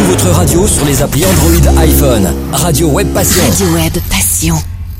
Tout votre radio sur les applis Android, iPhone. Radio Web Passion. Radio Web Passion.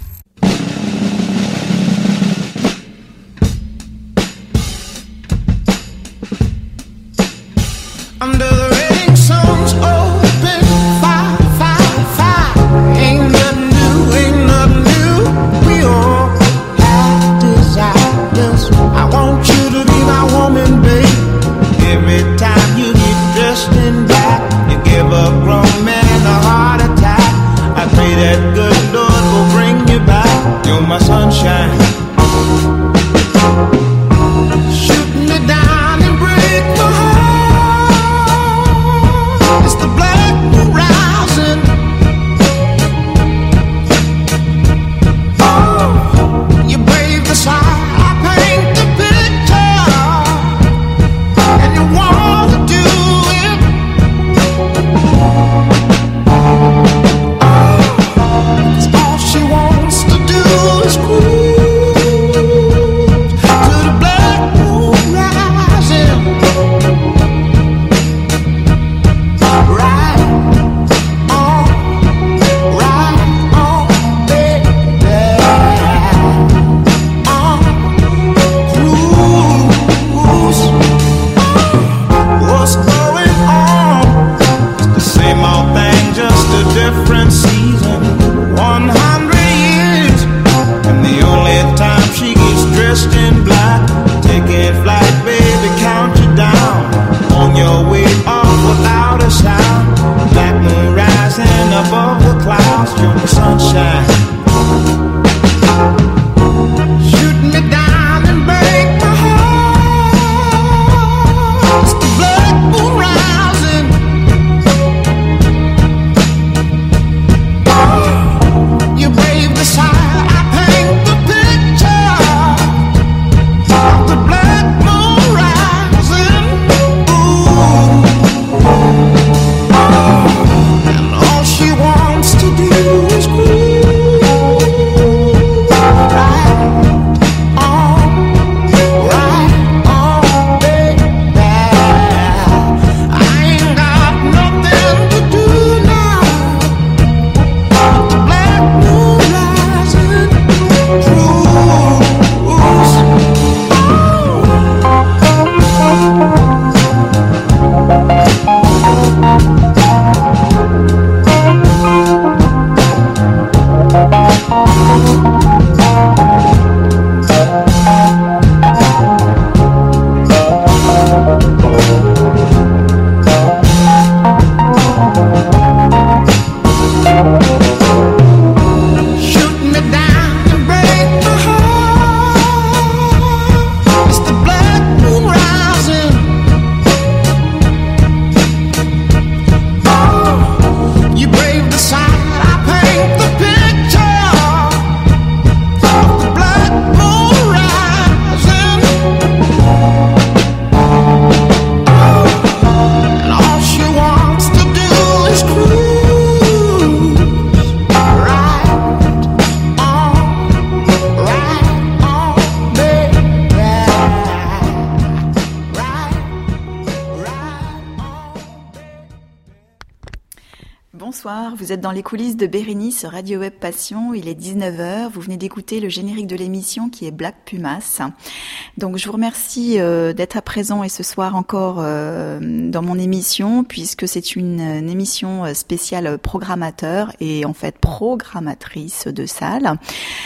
Bonsoir, vous êtes dans les coulisses de Bérénice Radio Web Passion, il est 19h, vous venez d'écouter le générique de l'émission qui est Black Pumas. Donc je vous remercie d'être à présent et ce soir encore dans mon émission puisque c'est une émission spéciale programmateur et en fait programmatrice de salle.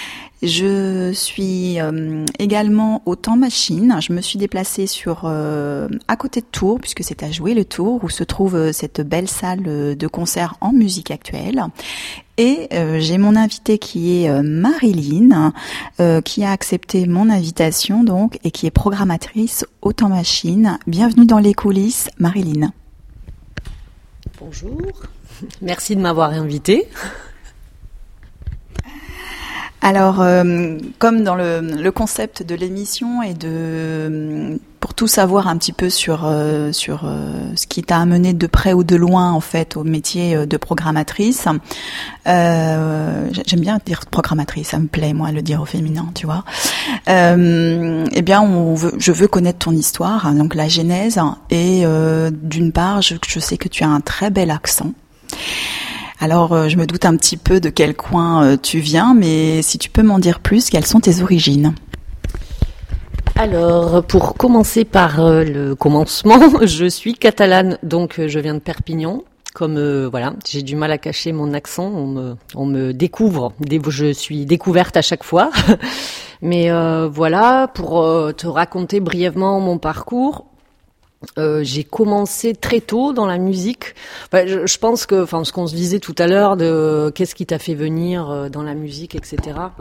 Je suis également au Temps Machine. Je me suis déplacée à côté de Tours, puisque c'est à Jouer le Tour, où se trouve cette belle salle de concert en musique actuelle. Et j'ai mon invitée qui est Marilyn, qui a accepté mon invitation donc et qui est programmatrice au Temps Machine. Bienvenue dans les coulisses, Marilyn. Bonjour, merci de m'avoir invitée. Alors, comme dans le concept de l'émission et pour tout savoir un petit peu sur ce qui t'a amené de près ou de loin en fait au métier de programmatrice, j'aime bien dire programmatrice, ça me plaît moi le dire au féminin, tu vois. Eh bien, je veux connaître ton histoire, hein, donc la genèse, et d'une part, je sais que tu as un très bel accent. Alors, je me doute un petit peu de quel coin tu viens, mais si tu peux m'en dire plus, quelles sont tes origines ? Alors, pour commencer par le commencement, je suis catalane, donc je viens de Perpignan. Comme voilà, j'ai du mal à cacher mon accent, on me découvre, je suis découverte à chaque fois. Mais voilà, pour te raconter brièvement mon parcours. J'ai commencé très tôt dans la musique. Enfin, je pense que, ce qu'on se disait tout à l'heure de qu'est-ce qui t'a fait venir dans la musique, etc.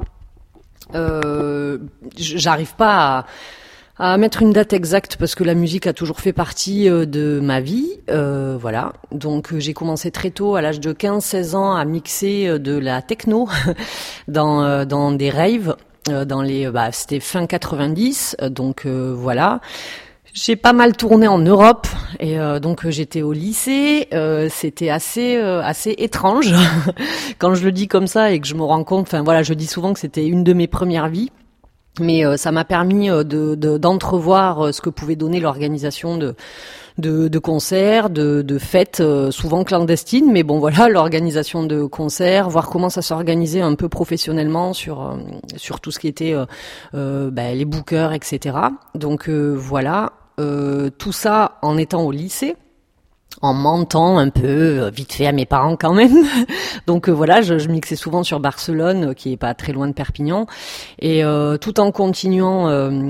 J'arrive pas à mettre une date exacte parce que la musique a toujours fait partie de ma vie. Voilà. Donc j'ai commencé très tôt, à l'âge de 15-16 ans, à mixer de la techno dans des raves. C'était fin 90. Donc voilà. J'ai pas mal tourné en Europe et donc j'étais au lycée. C'était assez étrange quand je le dis comme ça et que je me rends compte. Enfin voilà, je dis souvent que c'était une de mes premières vies, mais ça m'a permis d'entrevoir ce que pouvait donner l'organisation de concerts, de fêtes, souvent clandestines, mais bon voilà, l'organisation de concerts, voir comment ça s'organisait un peu professionnellement sur tout ce qui était les bookers, etc. Donc voilà. Tout ça en étant au lycée, en mentant un peu vite fait à mes parents quand même. Donc voilà, je mixais souvent sur Barcelone, qui est pas très loin de Perpignan, et tout en continuant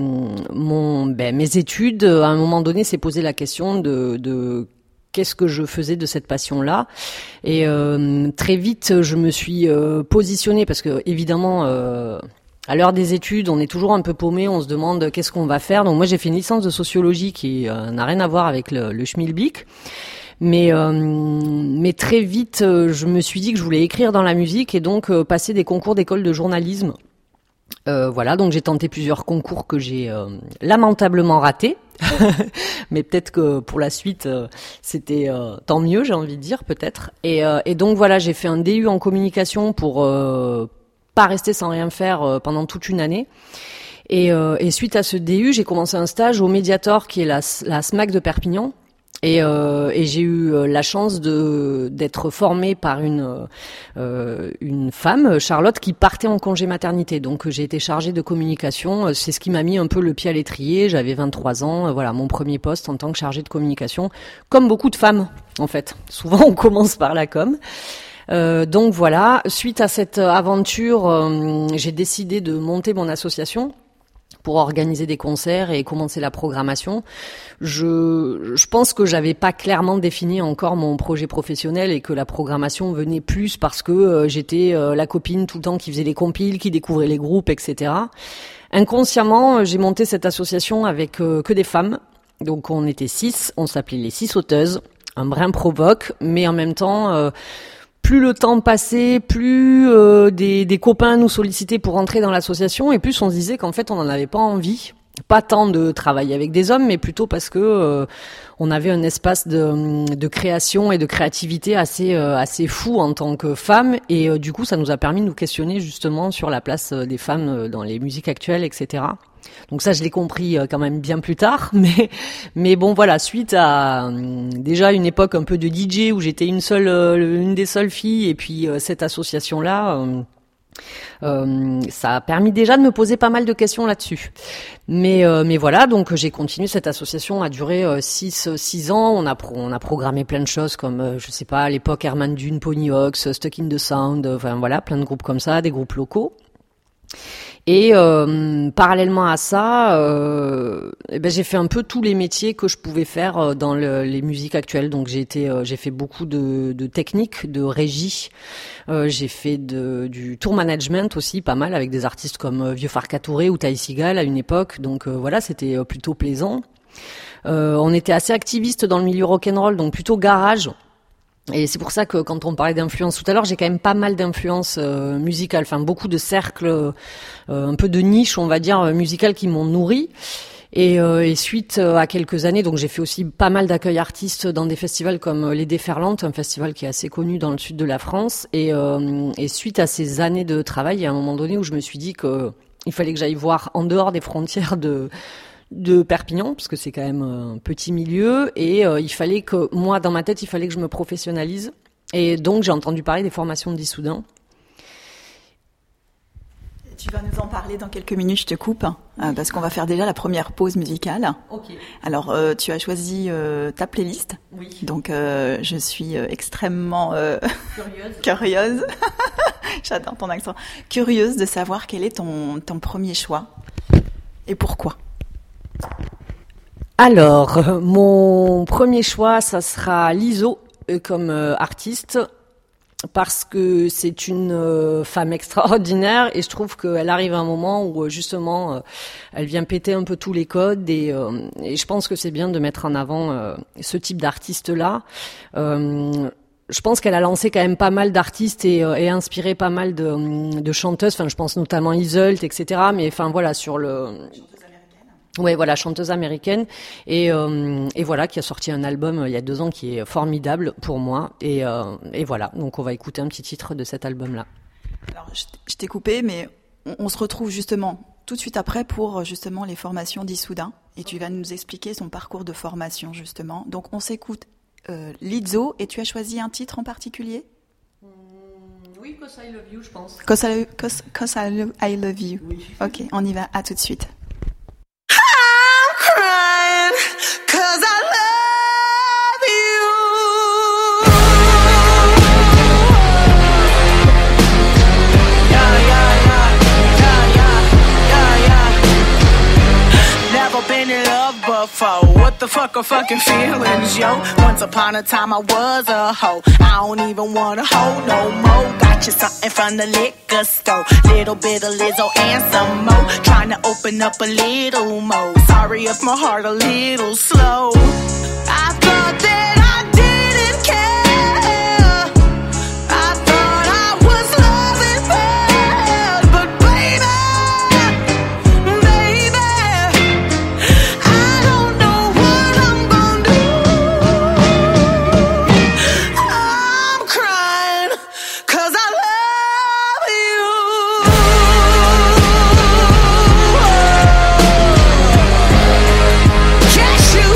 mes études. À un moment donné, s'est posé la question de qu'est-ce que je faisais de cette passion-là. Et très vite, je me suis positionnée parce que évidemment. À l'heure des études, on est toujours un peu paumé, on se demande qu'est-ce qu'on va faire. Donc moi, j'ai fait une licence de sociologie qui n'a rien à voir avec le schmilblick. Mais très vite, je me suis dit que je voulais écrire dans la musique et donc passer des concours d'école de journalisme. Voilà, donc j'ai tenté plusieurs concours que j'ai lamentablement ratés. Mais peut-être que pour la suite, c'était tant mieux, j'ai envie de dire, peut-être. Et donc voilà, j'ai fait un DU en communication pour pas rester sans rien faire pendant toute une année. Et suite à ce DU, j'ai commencé un stage au Mediator, qui est la SMAC de Perpignan. Et j'ai eu la chance d'être formée par une femme, Charlotte, qui partait en congé maternité. Donc j'ai été chargée de communication. C'est ce qui m'a mis un peu le pied à l'étrier. J'avais 23 ans. Voilà, mon premier poste en tant que chargée de communication. Comme beaucoup de femmes, en fait. Souvent, on commence par la com. Donc voilà, suite à cette aventure, j'ai décidé de monter mon association pour organiser des concerts et commencer la programmation. Je pense que j'avais pas clairement défini encore mon projet professionnel et que la programmation venait plus parce que j'étais la copine tout le temps qui faisait les compiles, qui découvrait les groupes, etc. Inconsciemment, j'ai monté cette association avec que des femmes. Donc on était 6, on s'appelait les 6 sauteuses, un brin provoque, mais en même temps... plus le temps passait, plus des copains nous sollicitaient pour entrer dans l'association, et plus on se disait qu'en fait on n'en avait pas envie, pas tant de travailler avec des hommes, mais plutôt parce que on avait un espace de création et de créativité assez fou en tant que femmes, et du coup ça nous a permis de nous questionner justement sur la place des femmes dans les musiques actuelles, etc. Donc ça, je l'ai compris quand même bien plus tard, mais bon voilà, suite à déjà une époque un peu de DJ où j'étais une des seules filles, et puis cette association-là, ça a permis déjà de me poser pas mal de questions là-dessus. Mais voilà, donc j'ai continué. Cette association a duré 6 ans. On a programmé plein de choses comme je sais pas, à l'époque Herman Dune, Ponyhawks, Stuck in the Sound, enfin voilà, plein de groupes comme ça, des groupes locaux. Et parallèlement à ça, j'ai fait un peu tous les métiers que je pouvais faire dans les musiques actuelles. Donc j'ai fait beaucoup de techniques, de régie. J'ai fait du tour management aussi, pas mal, avec des artistes comme Vieux Farka Touré ou Ty Seagal à une époque. Donc voilà, c'était plutôt plaisant. On était assez activistes dans le milieu rock'n'roll, donc plutôt garage. Et c'est pour ça que quand on parlait d'influence tout à l'heure, j'ai quand même pas mal d'influences musicales, enfin beaucoup de cercles, un peu de niches, on va dire, musicales qui m'ont nourri. Et suite à quelques années, donc j'ai fait aussi pas mal d'accueil artistes dans des festivals comme les Déferlantes, un festival qui est assez connu dans le sud de la France. Et suite à ces années de travail, il y a un moment donné où je me suis dit que il fallait que j'aille voir en dehors des frontières de Perpignan, parce que c'est quand même un petit milieu, et il fallait que, moi, dans ma tête, il fallait que je me professionnalise. Et donc, j'ai entendu parler des formations de d'Issoudun. Tu vas nous en parler dans quelques minutes, je te coupe, parce qu'on va faire déjà la première pause musicale. Ok. Alors, tu as choisi ta playlist. Oui. Donc, je suis extrêmement curieuse. curieuse. J'adore ton accent. Curieuse de savoir quel est ton premier choix et pourquoi. Alors, mon premier choix, ça sera Lizzo comme artiste, parce que c'est une femme extraordinaire et je trouve qu'elle arrive à un moment où justement elle vient péter un peu tous les codes et je pense que c'est bien de mettre en avant ce type d'artiste-là. Je pense qu'elle a lancé quand même pas mal d'artistes et inspiré pas mal de chanteuses. Enfin, je pense notamment Iseult, etc. Mais enfin voilà, sur le... Ouais, voilà, chanteuse américaine et voilà, qui a sorti un album il y a 2 ans qui est formidable pour moi et voilà, donc on va écouter un petit titre de cet album-là. Alors, je t'ai coupé, mais on se retrouve justement tout de suite après pour justement les formations d'Issoudun et tu vas nous expliquer son parcours de formation justement. Donc on s'écoute Lizzo et tu as choisi un titre en particulier? Oui, Cause I Love You, je pense. Cause I Love You. Oui. Ok, on y va, à tout de suite. Crying 'cause I love you. Never been in love before. What the fuck are fucking feelings, yo? Once upon a time I was a hoe. I don't even want a hoe no more. Got you something from the liquor store. Little bit of Lizzo and some more. Trying to open up a little more. Sorry if my heart a little slow. I thought that I didn't care. I thought I was loving bad. But baby, I don't know what I'm gonna do. I'm crying 'cause I love you. Cashew,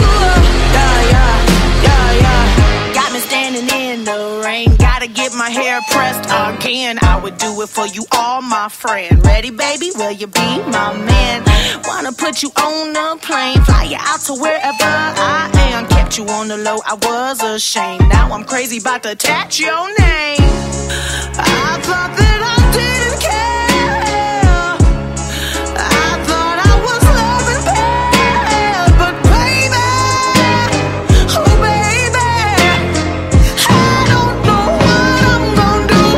yeah. Got me standing in the rain. Gotta get my hair pressed again. I would do it for you, all my friend. Ready, baby? Will you be my man? Wanna put you on a plane, fly you out to wherever I am. Kept you on the low, I was ashamed. Now I'm crazy about to attach your name. I thought that I didn't care. I thought I was loving bad. But baby, oh baby, I don't know what I'm gonna do.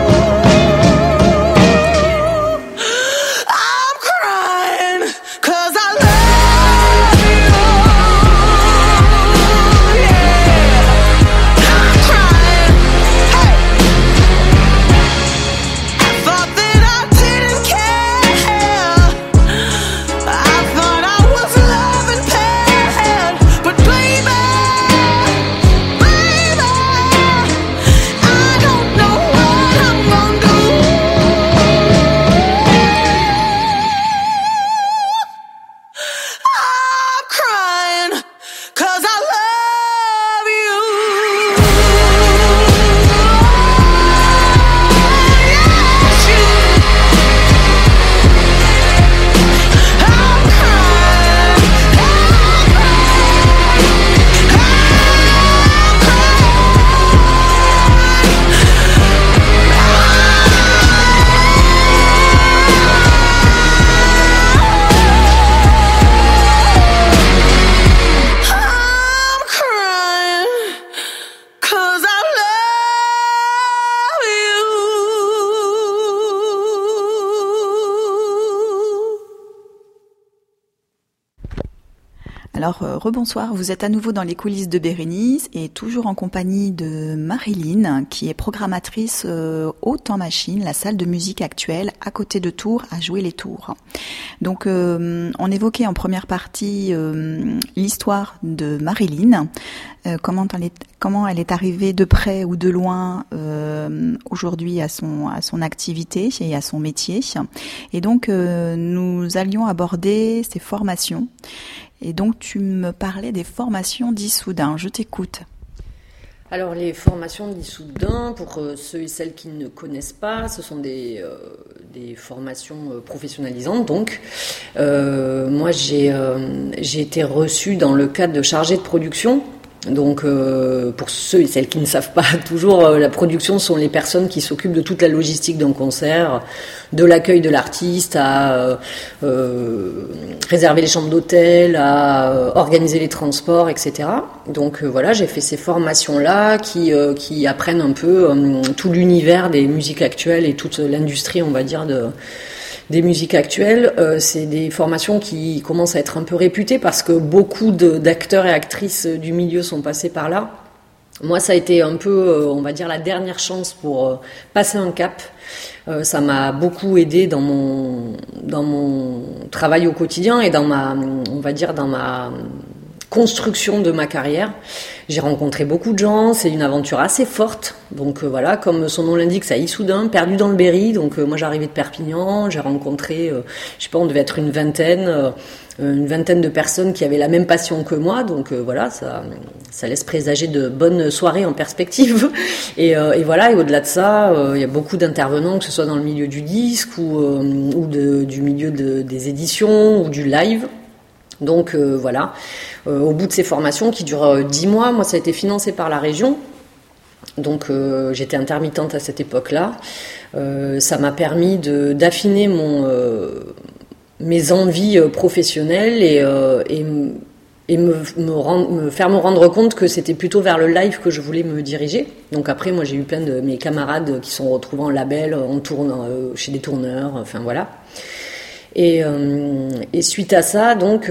I'm crying 'cause I love you. Yeah, I'm crying. Hey, I thought that I Alors, rebonsoir, vous êtes à nouveau dans les coulisses de Bérénice et toujours en compagnie de Marilyn, qui est programmatrice au Temps Machine, la salle de musique actuelle à côté de Tours, à Jouer les Tours. Donc, on évoquait en première partie l'histoire de Marilyn, comment elle est arrivée de près ou de loin aujourd'hui à son activité et à son métier. Et donc, nous allions aborder ses formations. Et donc, tu me parlais des formations d'Issoudun. Je t'écoute. Alors, les formations d'Issoudun, pour ceux et celles qui ne connaissent pas, ce sont des formations professionnalisantes. Donc, moi, j'ai été reçue dans le cadre de chargée de production. Donc, pour ceux et celles qui ne savent pas toujours, la production sont les personnes qui s'occupent de toute la logistique d'un concert, de l'accueil de l'artiste, à réserver les chambres d'hôtel, à organiser les transports, etc. Donc voilà, j'ai fait ces formations-là qui apprennent un peu tout l'univers des musiques actuelles et toute l'industrie, on va dire, des musiques actuelles. C'est des formations qui commencent à être un peu réputées parce que beaucoup d'acteurs et actrices du milieu sont passés par là. Moi, ça a été un peu, on va dire, la dernière chance pour passer un cap. Ça m'a beaucoup aidé dans mon travail au quotidien et dans ma construction de ma carrière. J'ai rencontré beaucoup de gens, c'est une aventure assez forte. Donc voilà, comme son nom l'indique, c'est à Issoudun, perdu dans le Berry. Donc moi j'arrivais de Perpignan, j'ai rencontré, je sais pas, on devait être une vingtaine de personnes qui avaient la même passion que moi. Donc voilà, ça laisse présager de bonnes soirées en perspective. Et voilà, et au-delà de ça, il y a beaucoup d'intervenants, que ce soit dans le milieu du disque ou du milieu des éditions ou du live. Donc voilà, au bout de ces formations qui durent 10 mois, moi ça a été financé par la région, donc j'étais intermittente à cette époque-là. Ça m'a permis d'affiner mes envies professionnelles et me faire me rendre compte que c'était plutôt vers le live que je voulais me diriger. Donc après, moi j'ai eu plein de mes camarades qui sont retrouvés en label, en tournant chez des tourneurs, enfin voilà. Et suite à ça, donc,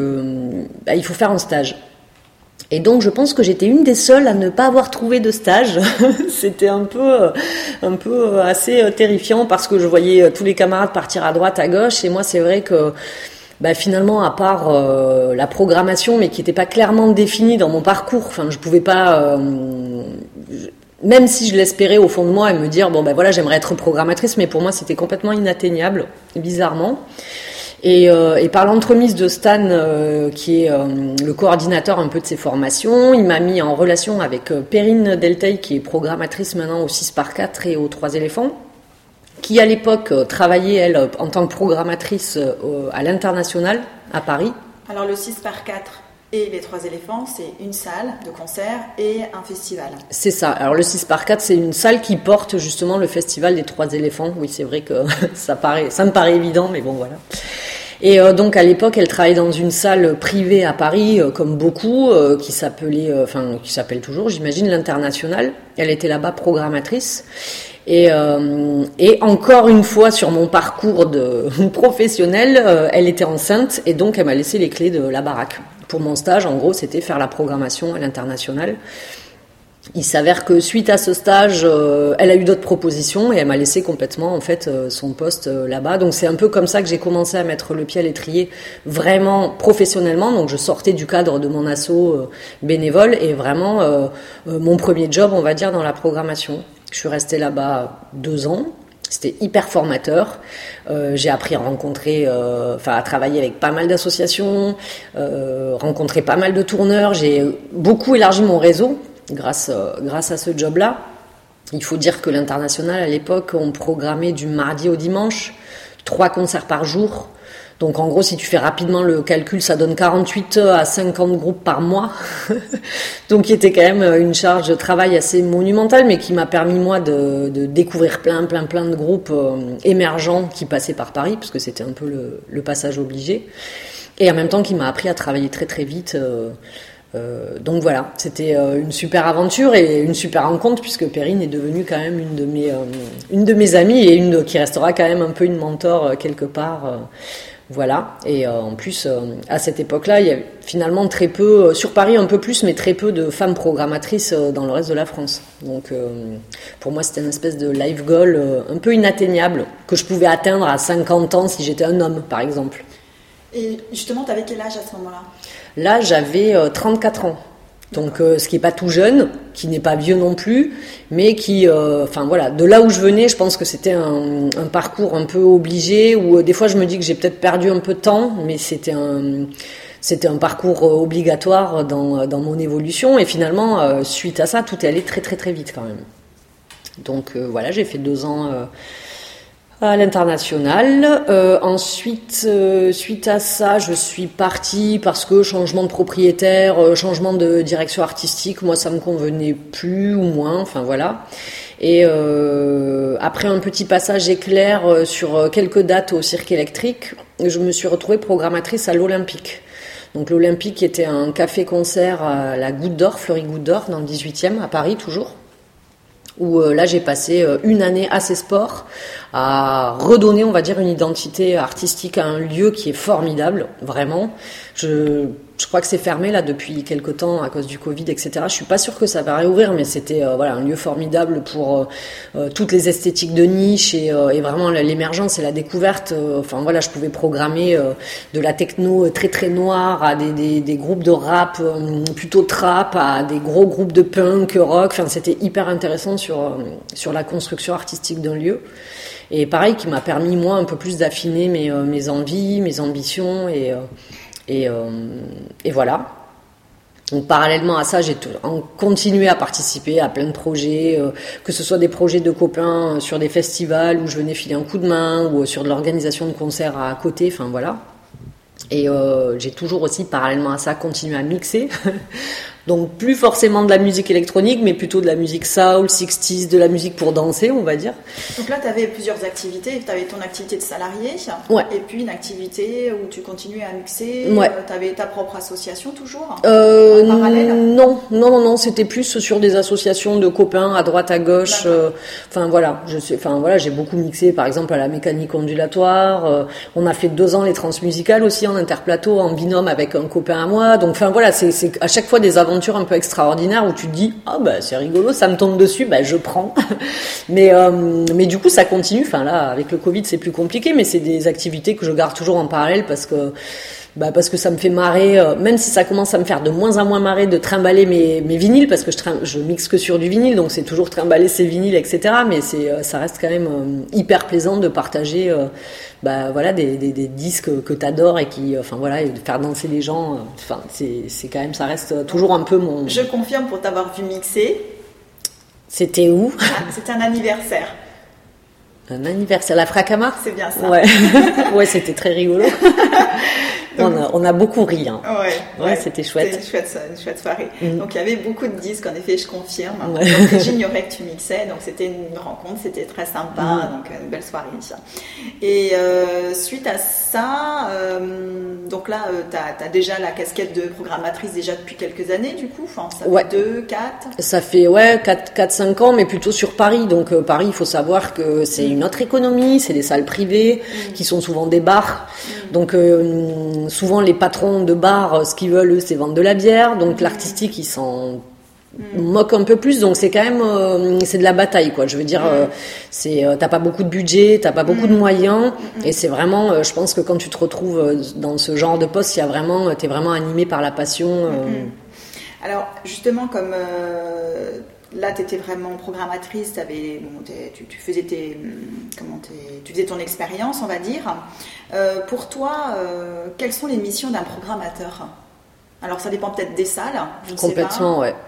il faut faire un stage. Et donc, je pense que j'étais une des seules à ne pas avoir trouvé de stage. C'était un peu assez terrifiant parce que je voyais tous les camarades partir à droite, à gauche. Et moi, c'est vrai que, finalement, à part la programmation, mais qui n'était pas clairement définie dans mon parcours, enfin, je pouvais pas. Même si je l'espérais au fond de moi et me dire voilà, j'aimerais être programmatrice, mais pour moi c'était complètement inatteignable, bizarrement. Et par l'entremise de Stan, qui est le coordinateur un peu de ces formations, il m'a mis en relation avec Perrine Delteil, qui est programmatrice maintenant au 6x4 et aux 3 éléphants, qui à l'époque travaillait elle en tant que programmatrice à l'International à Paris. Alors le 6x4 et les 3 éléphants, c'est une salle de concert et un festival. C'est ça. Alors le 6x4, c'est une salle qui porte justement le festival des 3 éléphants. Oui, c'est vrai que ça me paraît évident, mais bon voilà. Et donc à l'époque, elle travaillait dans une salle privée à Paris, comme beaucoup, qui s'appelle toujours, j'imagine, l'International. Elle était là-bas programmatrice. Et encore une fois, sur mon parcours professionnel, elle était enceinte et donc elle m'a laissé les clés de la baraque. Pour mon stage, en gros, c'était faire la programmation à l'International. Il s'avère que suite à ce stage, elle a eu d'autres propositions et elle m'a laissé complètement en fait son poste là-bas. Donc c'est un peu comme ça que j'ai commencé à mettre le pied à l'étrier vraiment professionnellement. Donc je sortais du cadre de mon asso bénévole et vraiment mon premier job, on va dire, dans la programmation. Je suis restée là-bas 2 ans. C'était hyper formateur. J'ai appris à rencontrer, à travailler avec pas mal d'associations, rencontrer pas mal de tourneurs. J'ai beaucoup élargi mon réseau grâce à ce job-là. Il faut dire que l'International, à l'époque, on programmait du mardi au dimanche, 3 concerts par jour. Donc en gros, si tu fais rapidement le calcul, ça donne 48 à 50 groupes par mois. Donc qui était quand même une charge de travail assez monumentale, mais qui m'a permis moi de découvrir plein de groupes émergents qui passaient par Paris, parce que c'était un peu le passage obligé. Et en même temps qui m'a appris à travailler très très vite. Donc voilà, c'était une super aventure et une super rencontre, puisque Perrine est devenue quand même une de mes amies et qui restera quand même un peu une mentor quelque part Voilà, et en plus, à cette époque-là, il y a finalement très peu, sur Paris un peu plus, mais très peu de femmes programmatrices dans le reste de la France. Donc pour moi, c'était une espèce de life goal un peu inatteignable, que je pouvais atteindre à 50 ans si j'étais un homme, par exemple. Et justement, tu avais quel âge à ce moment-là ? Là, j'avais 34 ans. Donc ce qui est pas tout jeune, qui n'est pas vieux non plus, mais qui, enfin voilà, de là où je venais, je pense que c'était un parcours un peu obligé, où des fois je me dis que j'ai peut-être perdu un peu de temps, mais c'était un parcours obligatoire dans mon évolution, et finalement suite à ça, tout est allé très très très vite quand même. Donc voilà, j'ai fait 2 ans à l'international. Ensuite, suite à ça, je suis partie parce que changement de propriétaire, changement de direction artistique, moi ça me convenait plus ou moins, enfin voilà. Et après un petit passage éclair sur quelques dates au Cirque électrique, je me suis retrouvée programmatrice à l'Olympique. Donc l'Olympique était un café-concert à la Goutte d'Or, Fleury Goutte d'Or, dans le 18e, à Paris toujours. Où là j'ai passé une année assez sport à redonner, on va dire, une identité artistique à un lieu qui est formidable, vraiment. Je crois que c'est fermé là depuis quelque temps à cause du Covid, etc. Je suis pas sûre que ça va réouvrir, mais c'était voilà un lieu formidable pour toutes les esthétiques de niche et vraiment l'émergence et la découverte. Enfin voilà, je pouvais programmer de la techno très très noire à des groupes de rap plutôt trap, à des gros groupes de punk, rock. Enfin c'était hyper intéressant sur la construction artistique d'un lieu. Et pareil, qui m'a permis moi un peu plus d'affiner mes envies, mes ambitions et voilà. Donc parallèlement à ça, j'ai continué à participer à plein de projets, que ce soit des projets de copains sur des festivals où je venais filer un coup de main, ou sur de l'organisation de concerts à côté, enfin voilà. Et j'ai toujours aussi, parallèlement à ça, continué à mixer. Donc plus forcément de la musique électronique, mais plutôt de la musique soul, 60s, de la musique pour danser, on va dire. Donc là, tu avais plusieurs activités. Tu avais ton activité de salarié, ouais. Et puis une activité où tu continuais à mixer. Ouais. Tu avais ta propre association toujours en parallèle? Non, c'était plus sur des associations de copains à droite, à gauche. Enfin voilà, j'ai beaucoup mixé, par exemple à la mécanique ondulatoire. On a fait 2 ans les transmusicales aussi en interplateau, en binôme avec un copain à moi. Donc enfin voilà, c'est à chaque fois des aventures un peu extraordinaire où tu te dis c'est rigolo, ça me tombe dessus, je prends. mais du coup ça continue. Enfin là avec le Covid c'est plus compliqué, mais c'est des activités que je garde toujours en parallèle parce que ça me fait marrer, même si ça commence à me faire de moins en moins marrer de trimballer mes vinyles, parce que je mixe que sur du vinyle, donc c'est toujours trimballer ses vinyles, etc. Mais ça reste quand même hyper plaisant de partager voilà des disques que t'adores et qui et de faire danser les gens. C'est quand même, ça reste toujours un peu mon. Je confirme pour t'avoir vu mixer. C'était où? C'était un anniversaire. Un anniversaire, la Fracama? C'est bien ça. Ouais, ouais, c'était très rigolo. On a beaucoup ri. Hein. Ouais, c'était chouette. C'était une chouette soirée. Donc il y avait beaucoup de disques, en effet, je confirme. Ouais. Donc j'ignorais que tu mixais, donc c'était une rencontre, c'était très sympa, donc une belle soirée. Et suite à ça, donc là, tu as déjà la casquette de programmatrice déjà depuis quelques années, du coup. Enfin, ça fait 2, 4. Ça fait 4-5 ans, mais plutôt sur Paris. Donc Paris, il faut savoir que c'est une autre économie, c'est des salles privées qui sont souvent des bars. Donc souvent les patrons de bars, ce qu'ils veulent, eux, c'est vendre de la bière. Donc l'artistique, ils s'en moquent un peu plus. Donc c'est quand même c'est de la bataille, quoi. Je veux dire, t'as pas beaucoup de budget, t'as pas beaucoup de moyens, et c'est vraiment, je pense que quand tu te retrouves dans ce genre de poste, t'es vraiment animé par la passion. Alors justement, comme là, tu étais vraiment programmatrice, tu faisais tu faisais ton expérience, on va dire. Pour toi, quelles sont les missions d'un programmateur? Alors, ça dépend peut-être des salles, je ne sais pas. Complètement, ouais.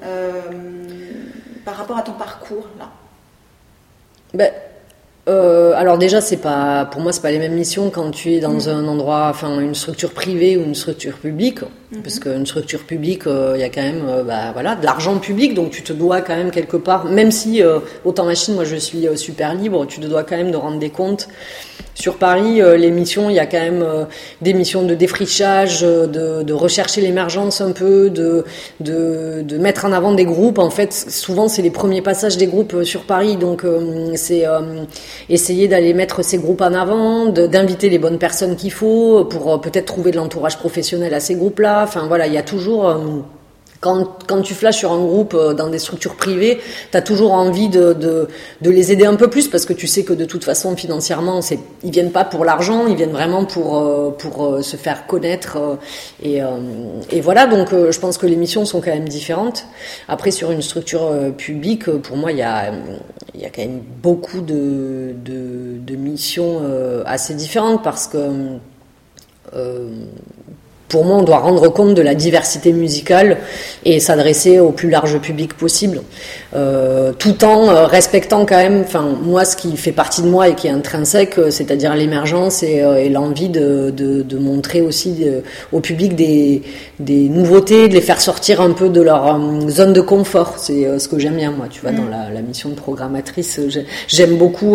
Par rapport à ton parcours, là. Alors déjà, pour moi, c'est pas les mêmes missions quand tu es dans un endroit, une structure privée ou une structure publique. Parce qu'une structure publique, il y a quand même de l'argent public, donc tu te dois quand même quelque part, même si Autant Machine, moi je suis super libre, tu te dois quand même de rendre des comptes. Sur Paris, les missions, il y a quand même des missions de défrichage, de rechercher l'émergence un peu, de mettre en avant des groupes. En fait, souvent c'est les premiers passages des groupes sur Paris, donc c'est essayer d'aller mettre ces groupes en avant, d'inviter les bonnes personnes qu'il faut pour peut-être trouver de l'entourage professionnel à ces groupes-là. Enfin voilà, il y a toujours quand tu flashes sur un groupe dans des structures privées, t'as toujours envie de les aider un peu plus parce que tu sais que de toute façon financièrement ils viennent pas pour l'argent, ils viennent vraiment pour se faire connaître et voilà, donc je pense que les missions sont quand même différentes. Après sur une structure publique, pour moi il y a quand même beaucoup de missions assez différentes parce que pour moi, on doit rendre compte de la diversité musicale et s'adresser au plus large public possible, tout en respectant quand même, moi, ce qui fait partie de moi et qui est intrinsèque, c'est-à-dire l'émergence et l'envie de montrer aussi au public des nouveautés, de les faire sortir un peu de leur zone de confort. C'est ce que j'aime bien, moi, tu vois, dans la mission de programmatrice. J'aime beaucoup,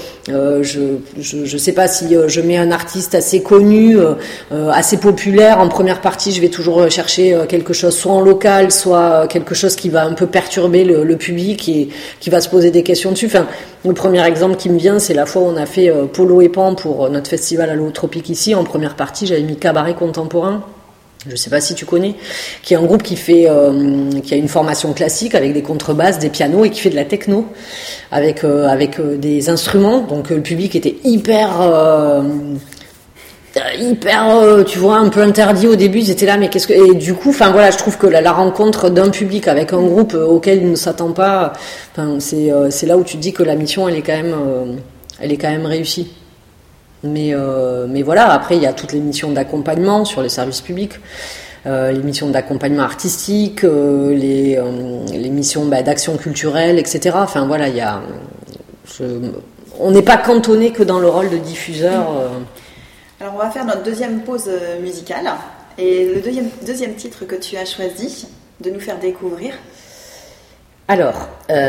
je sais pas si je mets un artiste assez connu, assez populaire. En première partie, je vais toujours chercher quelque chose soit en local, soit quelque chose qui va un peu perturber le public et qui va se poser des questions dessus. Le premier exemple qui me vient, c'est la fois où on a fait Polo et Pan pour notre festival Allotropique ici. En première partie, j'avais mis Cabaret Contemporain. Je sais pas si tu connais, qui est un groupe qui a une formation classique avec des contrebasses, des pianos et qui fait de la techno avec des instruments. Donc le public était hyper, tu vois, un peu interdit au début. Ils étaient là, mais qu'est-ce que... Et du coup, je trouve que la rencontre d'un public avec un groupe auquel il ne s'attend pas, c'est là où tu te dis que la mission, elle est quand même réussie. Mais voilà, après, il y a toutes les missions d'accompagnement sur les services publics, les missions d'accompagnement artistique, les missions d'action culturelle, etc. Voilà, on n'est pas cantonné que dans le rôle de diffuseur. Alors, on va faire notre deuxième pause musicale. Et le deuxième titre que tu as choisi de nous faire découvrir. Alors,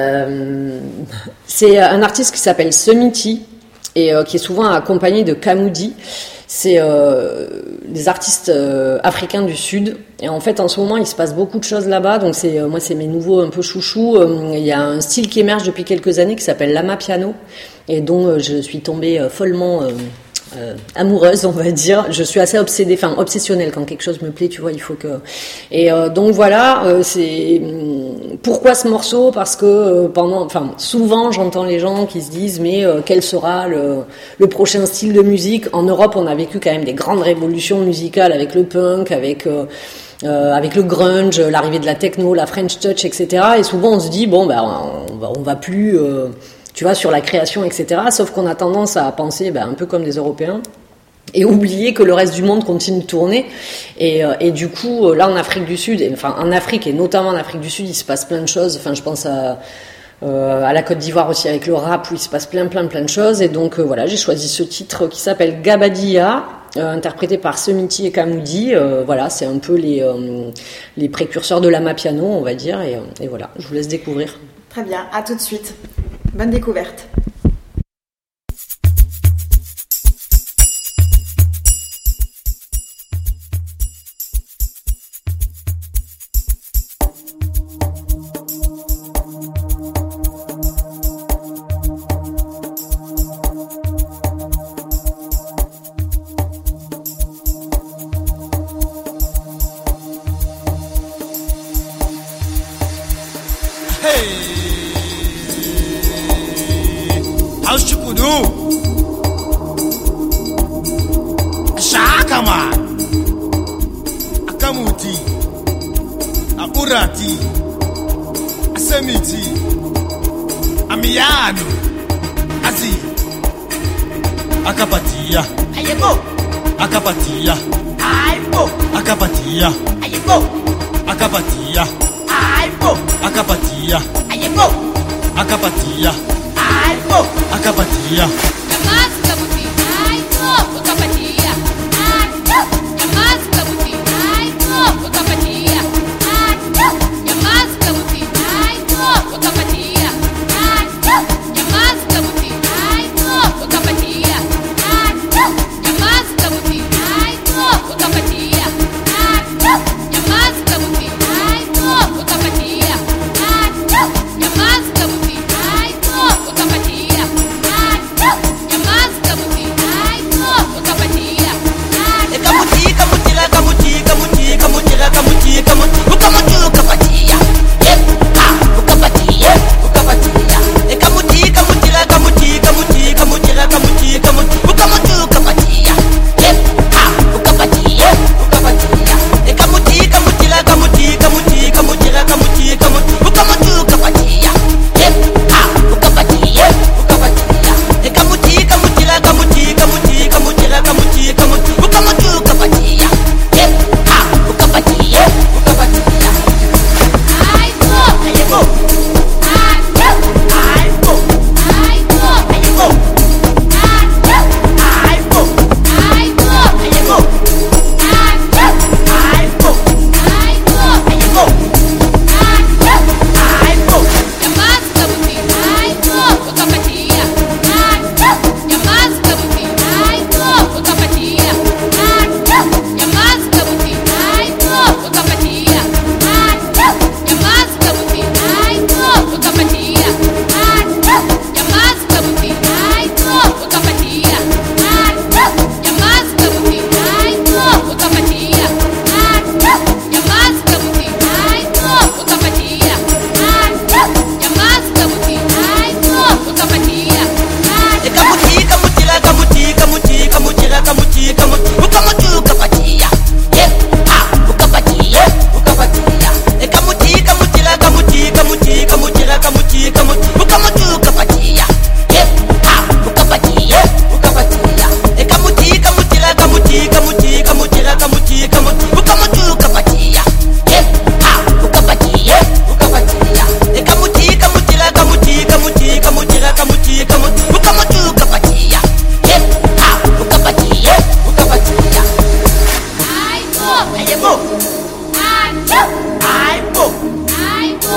c'est un artiste qui s'appelle Semiti et qui est souvent accompagné de Kamoudi. C'est des artistes africains du Sud. Et en fait, en ce moment, il se passe beaucoup de choses là-bas. Donc, moi, c'est mes nouveaux un peu chouchous. Il y a un style qui émerge depuis quelques années qui s'appelle l'amapiano et dont je suis tombée follement... amoureuse, on va dire. Je suis assez obsessionnelle quand quelque chose me plaît, tu vois, il faut que... Et donc voilà, c'est... Pourquoi ce morceau ? Parce que souvent j'entends les gens qui se disent mais quel sera le prochain style de musique ? En Europe, on a vécu quand même des grandes révolutions musicales avec le punk, avec le grunge, l'arrivée de la techno, la French touch, etc. Et souvent on se dit on va plus... tu vois, sur la création, etc. Sauf qu'on a tendance à penser un peu comme des Européens et oublier que le reste du monde continue de tourner. Et du coup, là, en Afrique du Sud, en Afrique et notamment en Afrique du Sud, il se passe plein de choses. Je pense à la Côte d'Ivoire aussi avec le rap où il se passe plein de choses. Et donc, voilà, j'ai choisi ce titre qui s'appelle Gabadia, interprété par Semiti et Kamoudi. Voilà, c'est un peu les précurseurs de l'amapiano, on va dire. Et voilà, je vous laisse découvrir. Très bien, à tout de suite. Bonne découverte.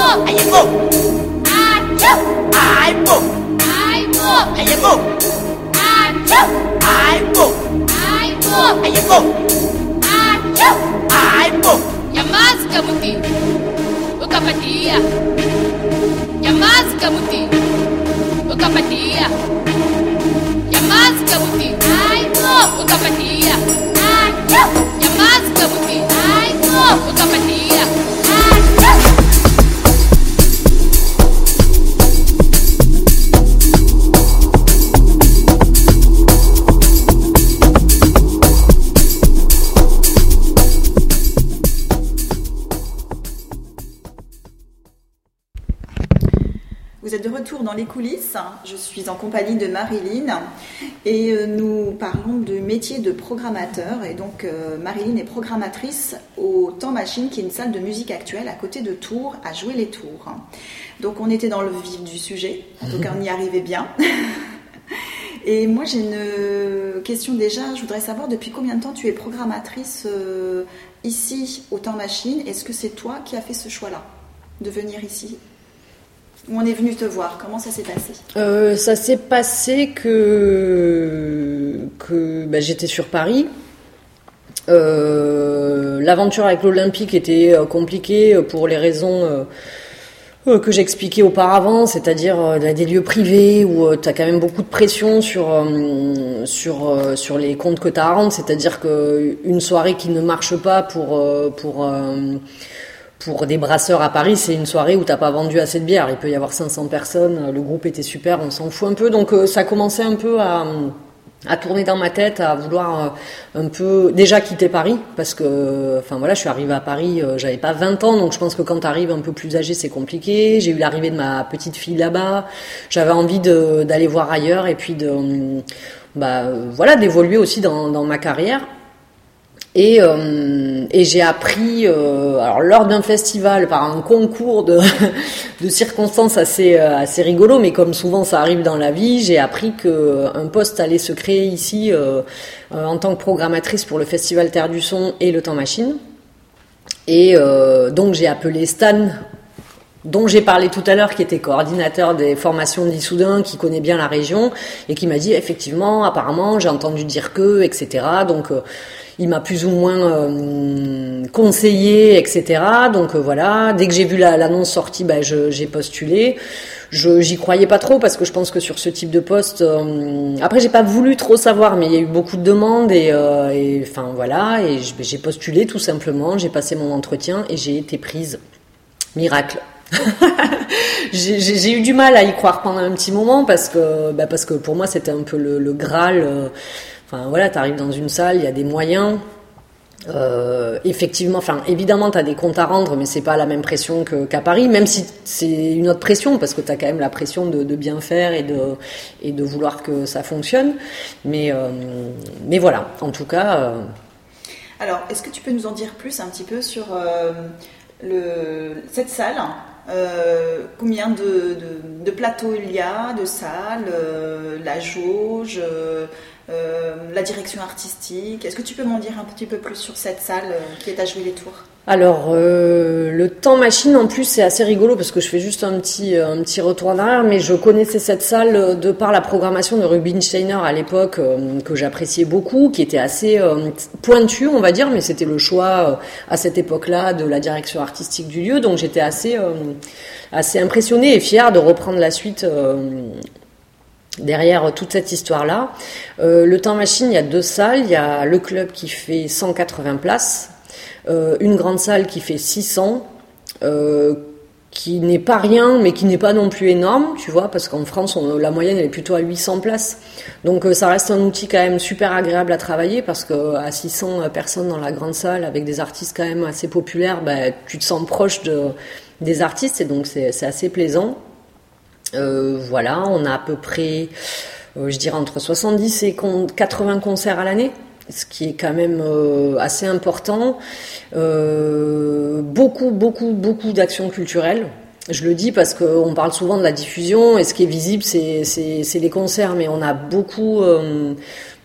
Yamaska muti, ukapatia. Yamaska muti, ukapatia. Yamaska muti, ukapatia. Yamaska muti, ukapatia. Vous êtes de retour dans les coulisses. Je suis en compagnie de Marilyn et nous parlons du métier de programmateur. Et donc Marilyn est programmatrice au Temps Machine, qui est une salle de musique actuelle à côté de Tours, à Jouer les Tours. Donc on était dans le vif du sujet, en tout cas on y arrivait bien. Et moi j'ai une question déjà, je voudrais savoir depuis combien de temps tu es programmatrice ici au Temps Machine. Est-ce que c'est toi qui as fait ce choix-là, de venir ici ? Où on est venu te voir, comment ça s'est passé ? Ça s'est passé que j'étais sur Paris. L'aventure avec l'Olympique était compliquée pour les raisons que j'expliquais auparavant, c'est-à-dire des lieux privés où tu as quand même beaucoup de pression sur les comptes que tu as à rendre, c'est-à-dire qu'une soirée qui ne marche pas pour des brasseurs à Paris, c'est une soirée où t'as pas vendu assez de bière. Il peut y avoir 500 personnes, le groupe était super, on s'en fout un peu. Donc ça commençait un peu à tourner dans ma tête, à vouloir un peu déjà quitter Paris, parce que je suis arrivée à Paris, j'avais pas 20 ans, donc je pense que quand t'arrives un peu plus âgé, c'est compliqué. J'ai eu l'arrivée de ma petite fille là-bas, j'avais envie d'aller voir ailleurs et puis d'évoluer aussi dans ma carrière. Et j'ai appris, alors lors d'un festival, par un concours de circonstances assez rigolo, mais comme souvent ça arrive dans la vie, j'ai appris qu'un poste allait se créer ici en tant que programmatrice pour le Festival Terre du Son et le Temps Machine. Et donc j'ai appelé Stan, dont j'ai parlé tout à l'heure, qui était coordinateur des formations d'Issoudun, qui connaît bien la région, et qui m'a dit effectivement, apparemment, j'ai entendu dire que, etc. Donc il m'a plus ou moins conseillé, etc. Donc voilà, dès que j'ai vu l'annonce sortie, j'ai postulé. J'y croyais pas trop parce que je pense que sur ce type de poste, après j'ai pas voulu trop savoir, mais il y a eu beaucoup de demandes et j'ai postulé tout simplement. J'ai passé mon entretien et j'ai été prise. Miracle. J'ai eu du mal à y croire pendant un petit moment parce que pour moi c'était un peu le Graal. T'arrives dans une salle, il y a des moyens. Évidemment, t'as des comptes à rendre, mais c'est pas la même pression qu'à Paris, même si c'est une autre pression, parce que t'as quand même la pression de bien faire et de vouloir que ça fonctionne. Mais voilà, en tout cas. Alors, est-ce que tu peux nous en dire plus un petit peu sur cette salle? Combien de plateaux il y a, de salles, la jauge, la direction artistique. Est-ce que tu peux m'en dire un petit peu plus sur cette salle qui est à Jouer les Tours? Alors, le Temps Machine, en plus, c'est assez rigolo parce que je fais juste un petit retour en arrière, mais je connaissais cette salle de par la programmation de Rubinsteiner à l'époque, que j'appréciais beaucoup, qui était assez pointue, on va dire, mais c'était le choix à cette époque-là de la direction artistique du lieu, donc j'étais assez impressionnée et fière de reprendre la suite derrière toute cette histoire-là. Le Temps Machine, il y a 2 salles, il y a le club qui fait 180 places, une grande salle qui fait 600, qui n'est pas rien, mais qui n'est pas non plus énorme, tu vois, parce qu'en France, la moyenne elle est plutôt à 800 places. Donc ça reste un outil quand même super agréable à travailler, parce que à 600 personnes dans la grande salle, avec des artistes quand même assez populaires, tu te sens proche des artistes, et donc c'est assez plaisant. Voilà, on a à peu près, je dirais entre 70 et 80 concerts à l'année, ce qui est quand même assez important. Beaucoup d'actions culturelles. Je le dis parce qu'on parle souvent de la diffusion, et ce qui est visible, c'est les concerts, mais on a beaucoup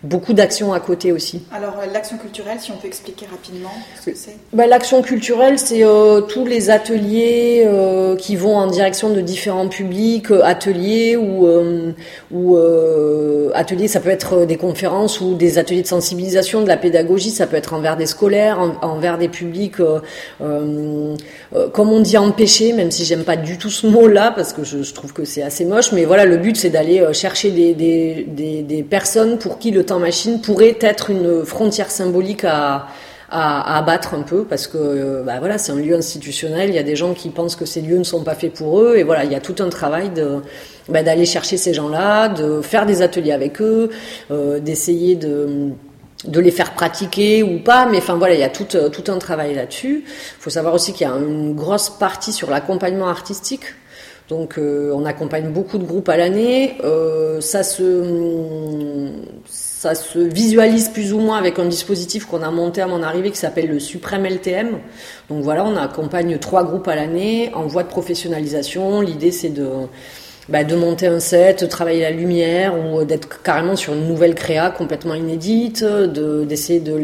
beaucoup d'actions à côté aussi. Alors l'action culturelle, si on peut expliquer rapidement ce que c'est. L'action culturelle, c'est tous les ateliers qui vont en direction de différents publics, ateliers ou ateliers, ça peut être des conférences ou des ateliers de sensibilisation, de la pédagogie, ça peut être envers des scolaires, envers des publics, comme on dit empêchés, même si j'aime pas du tout ce mot-là parce que je trouve que c'est assez moche, mais voilà, le but c'est d'aller chercher des personnes pour qui le temps machine pourrait être une frontière symbolique à abattre un peu, parce que voilà, c'est un lieu institutionnel, il y a des gens qui pensent que ces lieux ne sont pas faits pour eux, et voilà, il y a tout un travail d'aller chercher ces gens-là, de faire des ateliers avec eux, d'essayer de les faire pratiquer ou pas, mais enfin voilà, il y a tout un travail là-dessus. Il faut savoir aussi qu'il y a une grosse partie sur l'accompagnement artistique. Donc on accompagne beaucoup de groupes à l'année, ça se visualise plus ou moins avec un dispositif qu'on a monté à mon arrivée qui s'appelle le Suprême LTM. Donc voilà, on accompagne 3 groupes à l'année en voie de professionnalisation. L'idée c'est de monter un set, travailler la lumière ou d'être carrément sur une nouvelle créa complètement inédite, d'essayer de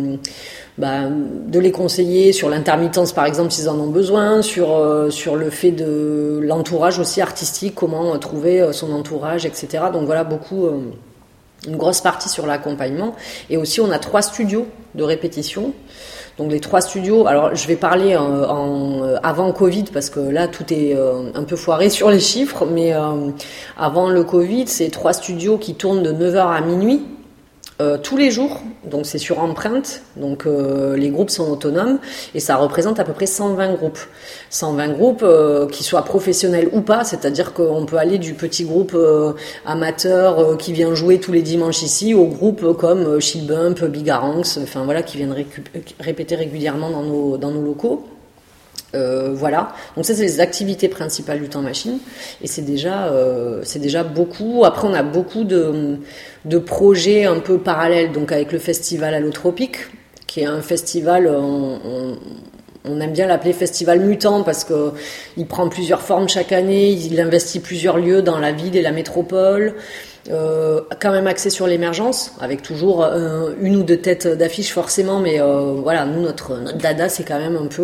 les conseiller sur l'intermittence par exemple s'ils en ont besoin, sur le fait de l'entourage aussi artistique, comment trouver son entourage, etc. Donc voilà, une grosse partie sur l'accompagnement. Et aussi on a 3 studios de répétition. Donc les 3 studios, alors je vais parler avant Covid parce que là tout est un peu foiré sur les chiffres, mais avant le Covid, c'est 3 studios qui tournent de 9h à minuit. Tous les jours, donc c'est sur empreinte, donc les groupes sont autonomes et ça représente à peu près 120 groupes. 120 groupes qui soient professionnels ou pas, c'est-à-dire qu'on peut aller du petit groupe amateur qui vient jouer tous les dimanches ici au groupe comme Chill Bump, Bigaranx, enfin voilà, qui viennent répéter régulièrement dans nos locaux. Voilà, donc ça c'est les activités principales du temps machine et c'est déjà beaucoup. Après on a beaucoup de projets un peu parallèles, donc avec le festival Allotropique qui est un festival, on aime bien l'appeler festival mutant parce que il prend plusieurs formes chaque année, il investit plusieurs lieux dans la ville et la métropole. Quand même axé sur l'émergence, avec toujours une ou deux têtes d'affiche forcément, mais voilà, nous notre dada c'est quand même un peu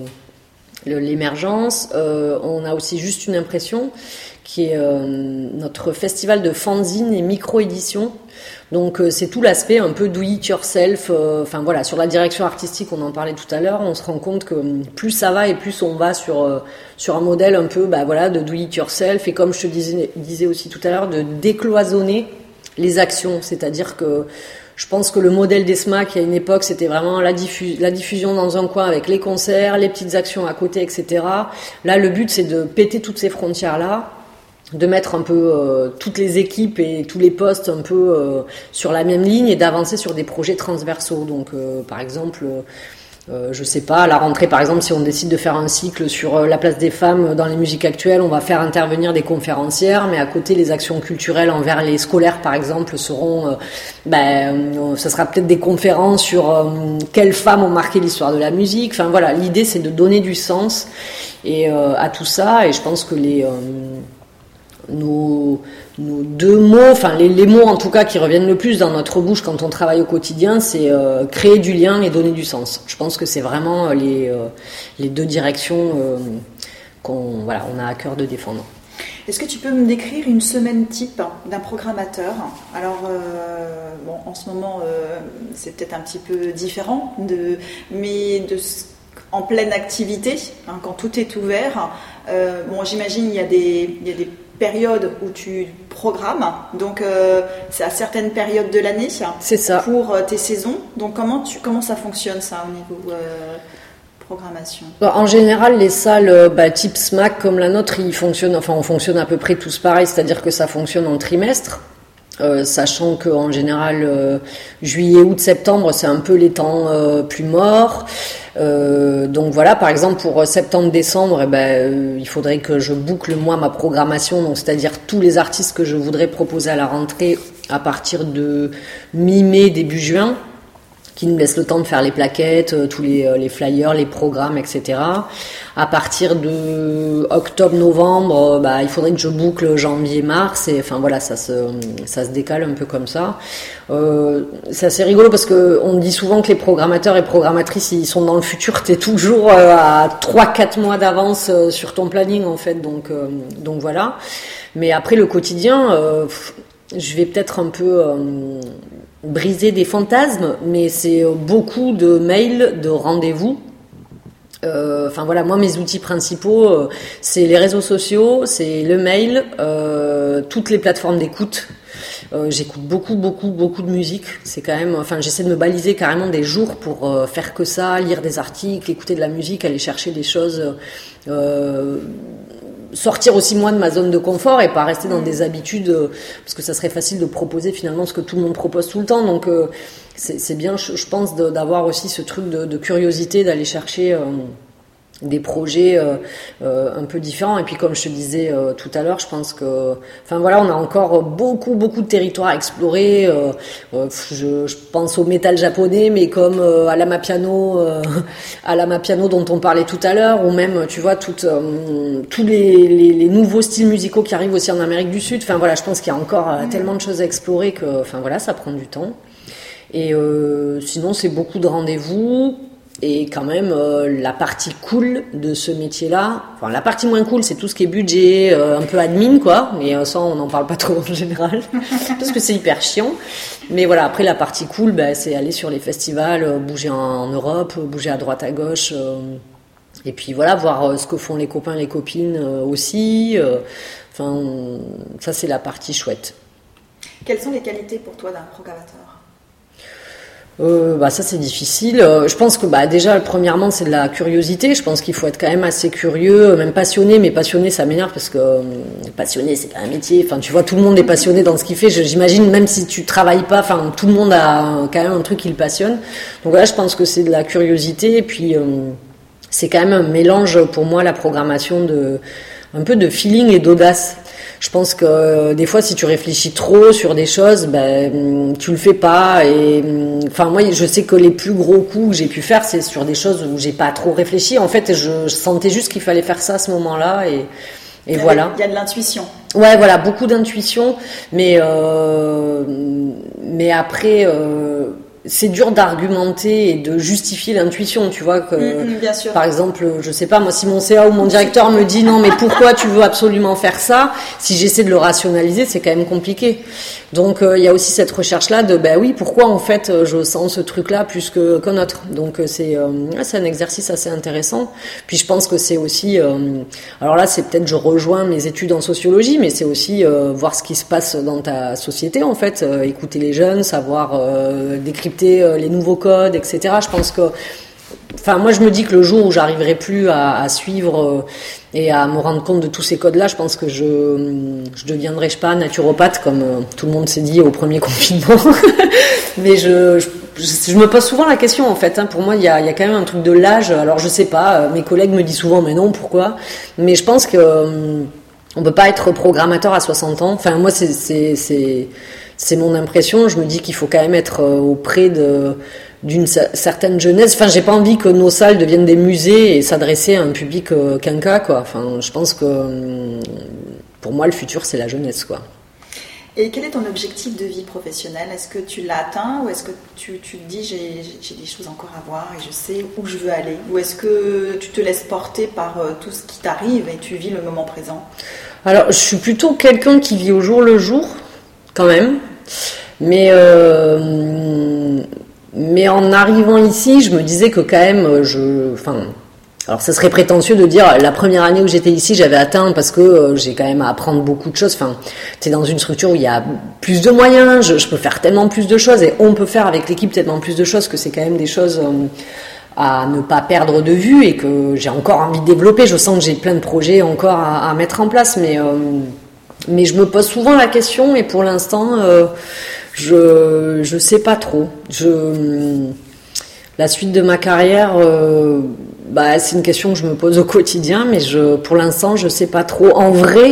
l'émergence. On a aussi Juste une impression qui est notre festival de fanzine et micro-édition. Donc c'est tout l'aspect un peu do it yourself. Enfin voilà, sur la direction artistique, on en parlait tout à l'heure, on se rend compte que plus ça va et plus on va sur un modèle un peu de do it yourself, et comme je te disais aussi tout à l'heure, de décloisonner les actions, c'est-à-dire que je pense que le modèle d'ESMA qui à une époque c'était vraiment la diffusion dans un coin avec les concerts, les petites actions à côté, etc. Là le but c'est de péter toutes ces frontières-là, de mettre un peu toutes les équipes et tous les postes un peu sur la même ligne et d'avancer sur des projets transversaux. Donc par exemple, je sais pas, à la rentrée par exemple, si on décide de faire un cycle sur la place des femmes dans les musiques actuelles, on va faire intervenir des conférencières, mais à côté les actions culturelles envers les scolaires par exemple seront, ça sera peut-être des conférences sur quelles femmes ont marqué l'histoire de la musique. Enfin voilà, l'idée c'est de donner du sens et à tout ça, et je pense que nos 2 mots, enfin les mots en tout cas qui reviennent le plus dans notre bouche quand on travaille au quotidien, c'est créer du lien et donner du sens. Je pense que c'est vraiment les 2 directions qu'on a à cœur de défendre. Est-ce que tu peux me décrire une semaine type d'un programmateur ? Alors, en ce moment, c'est peut-être un petit peu différent, en pleine activité, quand tout est ouvert. J'imagine il y a des périodes où tu programmes, donc c'est à certaines périodes de l'année. C'est ça. Pour tes saisons. Donc comment ça fonctionne ça au niveau programmation ? En général, les salles type SMAC comme la nôtre, on fonctionne à peu près tous pareil, c'est-à-dire que ça fonctionne en trimestre. Sachant qu'en général, juillet, août, septembre, c'est un peu les temps plus morts. Donc voilà, par exemple pour septembre-décembre, il faudrait que je boucle moi ma programmation, donc c'est-à-dire tous les artistes que je voudrais proposer à la rentrée à partir de mi-mai, début juin, qui nous laisse le temps de faire les plaquettes, tous les flyers, les programmes, etc. À partir de octobre-novembre, il faudrait que je boucle janvier-mars, et enfin voilà, ça se décale un peu comme ça. C'est assez rigolo parce que on dit souvent que les programmateurs et programmatrices, ils sont dans le futur. T'es toujours à 3-4 mois d'avance sur ton planning en fait, donc voilà. Mais après le quotidien, je vais peut-être un peu briser des fantasmes, mais c'est beaucoup de mails, de rendez-vous. Enfin voilà, moi mes outils principaux, c'est les réseaux sociaux, c'est le mail, toutes les plateformes d'écoute. J'écoute beaucoup de musique. C'est quand même, enfin j'essaie de me baliser carrément des jours pour faire que ça, lire des articles, écouter de la musique, aller chercher des choses. Sortir aussi moi de ma zone de confort et pas rester dans des habitudes, parce que ça serait facile de proposer finalement ce que tout le monde propose tout le temps. Donc c'est bien, je pense, d'avoir aussi ce truc de curiosité, d'aller chercher des projets un peu différents. Et puis comme je te disais tout à l'heure, je pense que, enfin voilà, on a encore beaucoup de territoires à explorer. Je pense au métal japonais, mais comme à l'amapiano dont on parlait tout à l'heure, ou même tu vois tous les nouveaux styles musicaux qui arrivent aussi en Amérique du Sud. Enfin voilà, je pense qu'il y a encore tellement de choses à explorer que, enfin voilà, ça prend du temps. Et sinon c'est beaucoup de rendez-vous. Et quand même, la partie cool de ce métier-là, enfin la partie moins cool, c'est tout ce qui est budget, un peu admin, quoi. Mais ça, on n'en parle pas trop en général, parce que c'est hyper chiant. Mais voilà, après la partie cool, c'est aller sur les festivals, bouger en Europe, bouger à droite à gauche, et puis voilà, voir ce que font les copains, les copines aussi. Enfin, ça c'est la partie chouette. Quelles sont les qualités pour toi d'un programmateur ? Ça c'est difficile. Je pense que déjà premièrement c'est de la curiosité. Je pense qu'il faut être quand même assez curieux, même passionné. Mais passionné ça m'énerve parce que passionné c'est pas un métier. Enfin tu vois, tout le monde est passionné dans ce qu'il fait. J'imagine même si tu travailles pas, enfin tout le monde a quand même un truc qui le passionne. Donc voilà, je pense que c'est de la curiosité. Et puis c'est quand même un mélange pour moi, la programmation, de un peu de feeling et d'audace. Je pense que des fois, si tu réfléchis trop sur des choses, tu le fais pas. Et enfin, moi, je sais que les plus gros coups que j'ai pu faire, c'est sur des choses où j'ai pas trop réfléchi. En fait, je sentais juste qu'il fallait faire ça à ce moment-là, et voilà. Il y a de l'intuition. Ouais, voilà, beaucoup d'intuition, mais après. C'est dur d'argumenter et de justifier l'intuition, tu vois, que bien sûr. Par exemple, je sais pas, moi si mon CA ou mon directeur me dit non mais pourquoi tu veux absolument faire ça, si j'essaie de le rationaliser, c'est quand même compliqué. Donc il y a aussi cette recherche là de oui, pourquoi en fait je sens ce truc là plus qu'un autre. Donc c'est un exercice assez intéressant. Puis je pense que c'est aussi alors là c'est peut-être je rejoins mes études en sociologie, mais c'est aussi voir ce qui se passe dans ta société en fait, écouter les jeunes, savoir décrypter les nouveaux codes, etc. Je pense que, enfin, moi je me dis que le jour où j'arriverai plus à suivre et à me rendre compte de tous ces codes-là, je pense que je deviendrai, je sais pas, naturopathe comme tout le monde s'est dit au premier confinement. Mais je me pose souvent la question en fait. Pour moi, il y a quand même un truc de l'âge. Alors je sais pas, mes collègues me disent souvent mais non, pourquoi ? Mais je pense que on peut pas être programmateur à 60 ans. Enfin moi c'est mon impression. Je me dis qu'il faut quand même être auprès d'une certaine jeunesse. Enfin, j'ai pas envie que nos salles deviennent des musées et s'adresser à un public quinca, quoi. Enfin, je pense que pour moi, le futur, c'est la jeunesse, quoi. Et quel est ton objectif de vie professionnelle ? Est-ce que tu l'as atteint ou est-ce que tu te dis j'ai des choses encore à voir et je sais où je veux aller ? Ou est-ce que tu te laisses porter par tout ce qui t'arrive et tu vis le moment présent ? Alors, je suis plutôt quelqu'un qui vit au jour le jour, quand même. Mais en arrivant ici, je me disais que quand même, alors ça serait prétentieux de dire la première année où j'étais ici, j'avais atteint parce que j'ai quand même à apprendre beaucoup de choses. Enfin, t'es dans une structure où il y a plus de moyens, je peux faire tellement plus de choses et on peut faire avec l'équipe tellement plus de choses que c'est quand même des choses à ne pas perdre de vue et que j'ai encore envie de développer. Je sens que j'ai plein de projets encore à mettre en place, mais je me pose souvent la question et pour l'instant, je sais pas trop. La suite de ma carrière, c'est une question que je me pose au quotidien, mais pour l'instant, je sais pas trop. En vrai,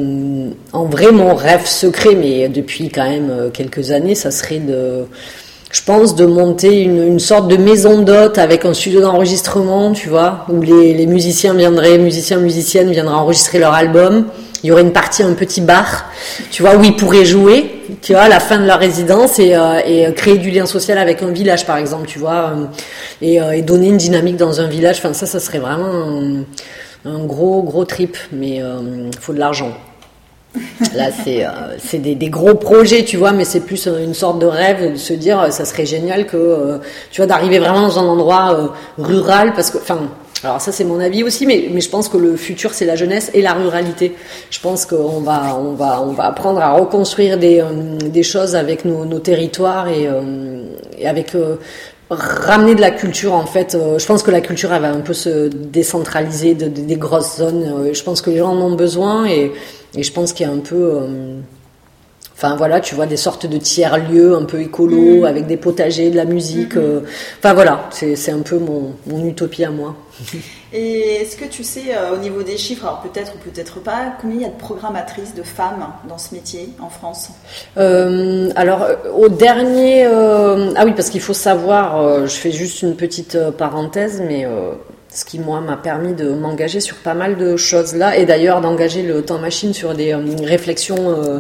mon rêve secret, mais depuis quand même quelques années, ça serait je pense de monter une sorte de maison d'hôtes avec un studio d'enregistrement, tu vois, où les musiciennes viendraient enregistrer leur album. Il y aurait une partie, un petit bar, tu vois, où ils pourraient jouer, tu vois, à la fin de leur résidence et créer du lien social avec un village, par exemple, tu vois, et donner une dynamique dans un village. Enfin, ça serait vraiment un gros trip, mais faut de l'argent. Là, c'est des gros projets, tu vois, mais c'est plus une sorte de rêve de se dire, ça serait génial que, tu vois, d'arriver vraiment dans un endroit rural, parce que, enfin, alors ça c'est mon avis aussi, mais je pense que le futur c'est la jeunesse et la ruralité. Je pense qu'on va apprendre à reconstruire des choses avec nos territoires et avec ramener de la culture en fait. Je pense que la culture elle va un peu se décentraliser des grosses zones. Je pense que les gens en ont besoin et je pense qu'il y a un peu enfin voilà, tu vois, des sortes de tiers-lieux un peu écolo, avec des potagers, de la musique. Enfin voilà, c'est un peu mon utopie à moi. Et est-ce que tu sais, au niveau des chiffres, alors peut-être ou peut-être pas, combien il y a de programmatrices de femmes dans ce métier en France ? Alors, au dernier... ah oui, parce qu'il faut savoir, je fais juste une petite parenthèse, mais... ce qui, moi, m'a permis de m'engager sur pas mal de choses là, et d'ailleurs d'engager le temps machine sur des réflexions...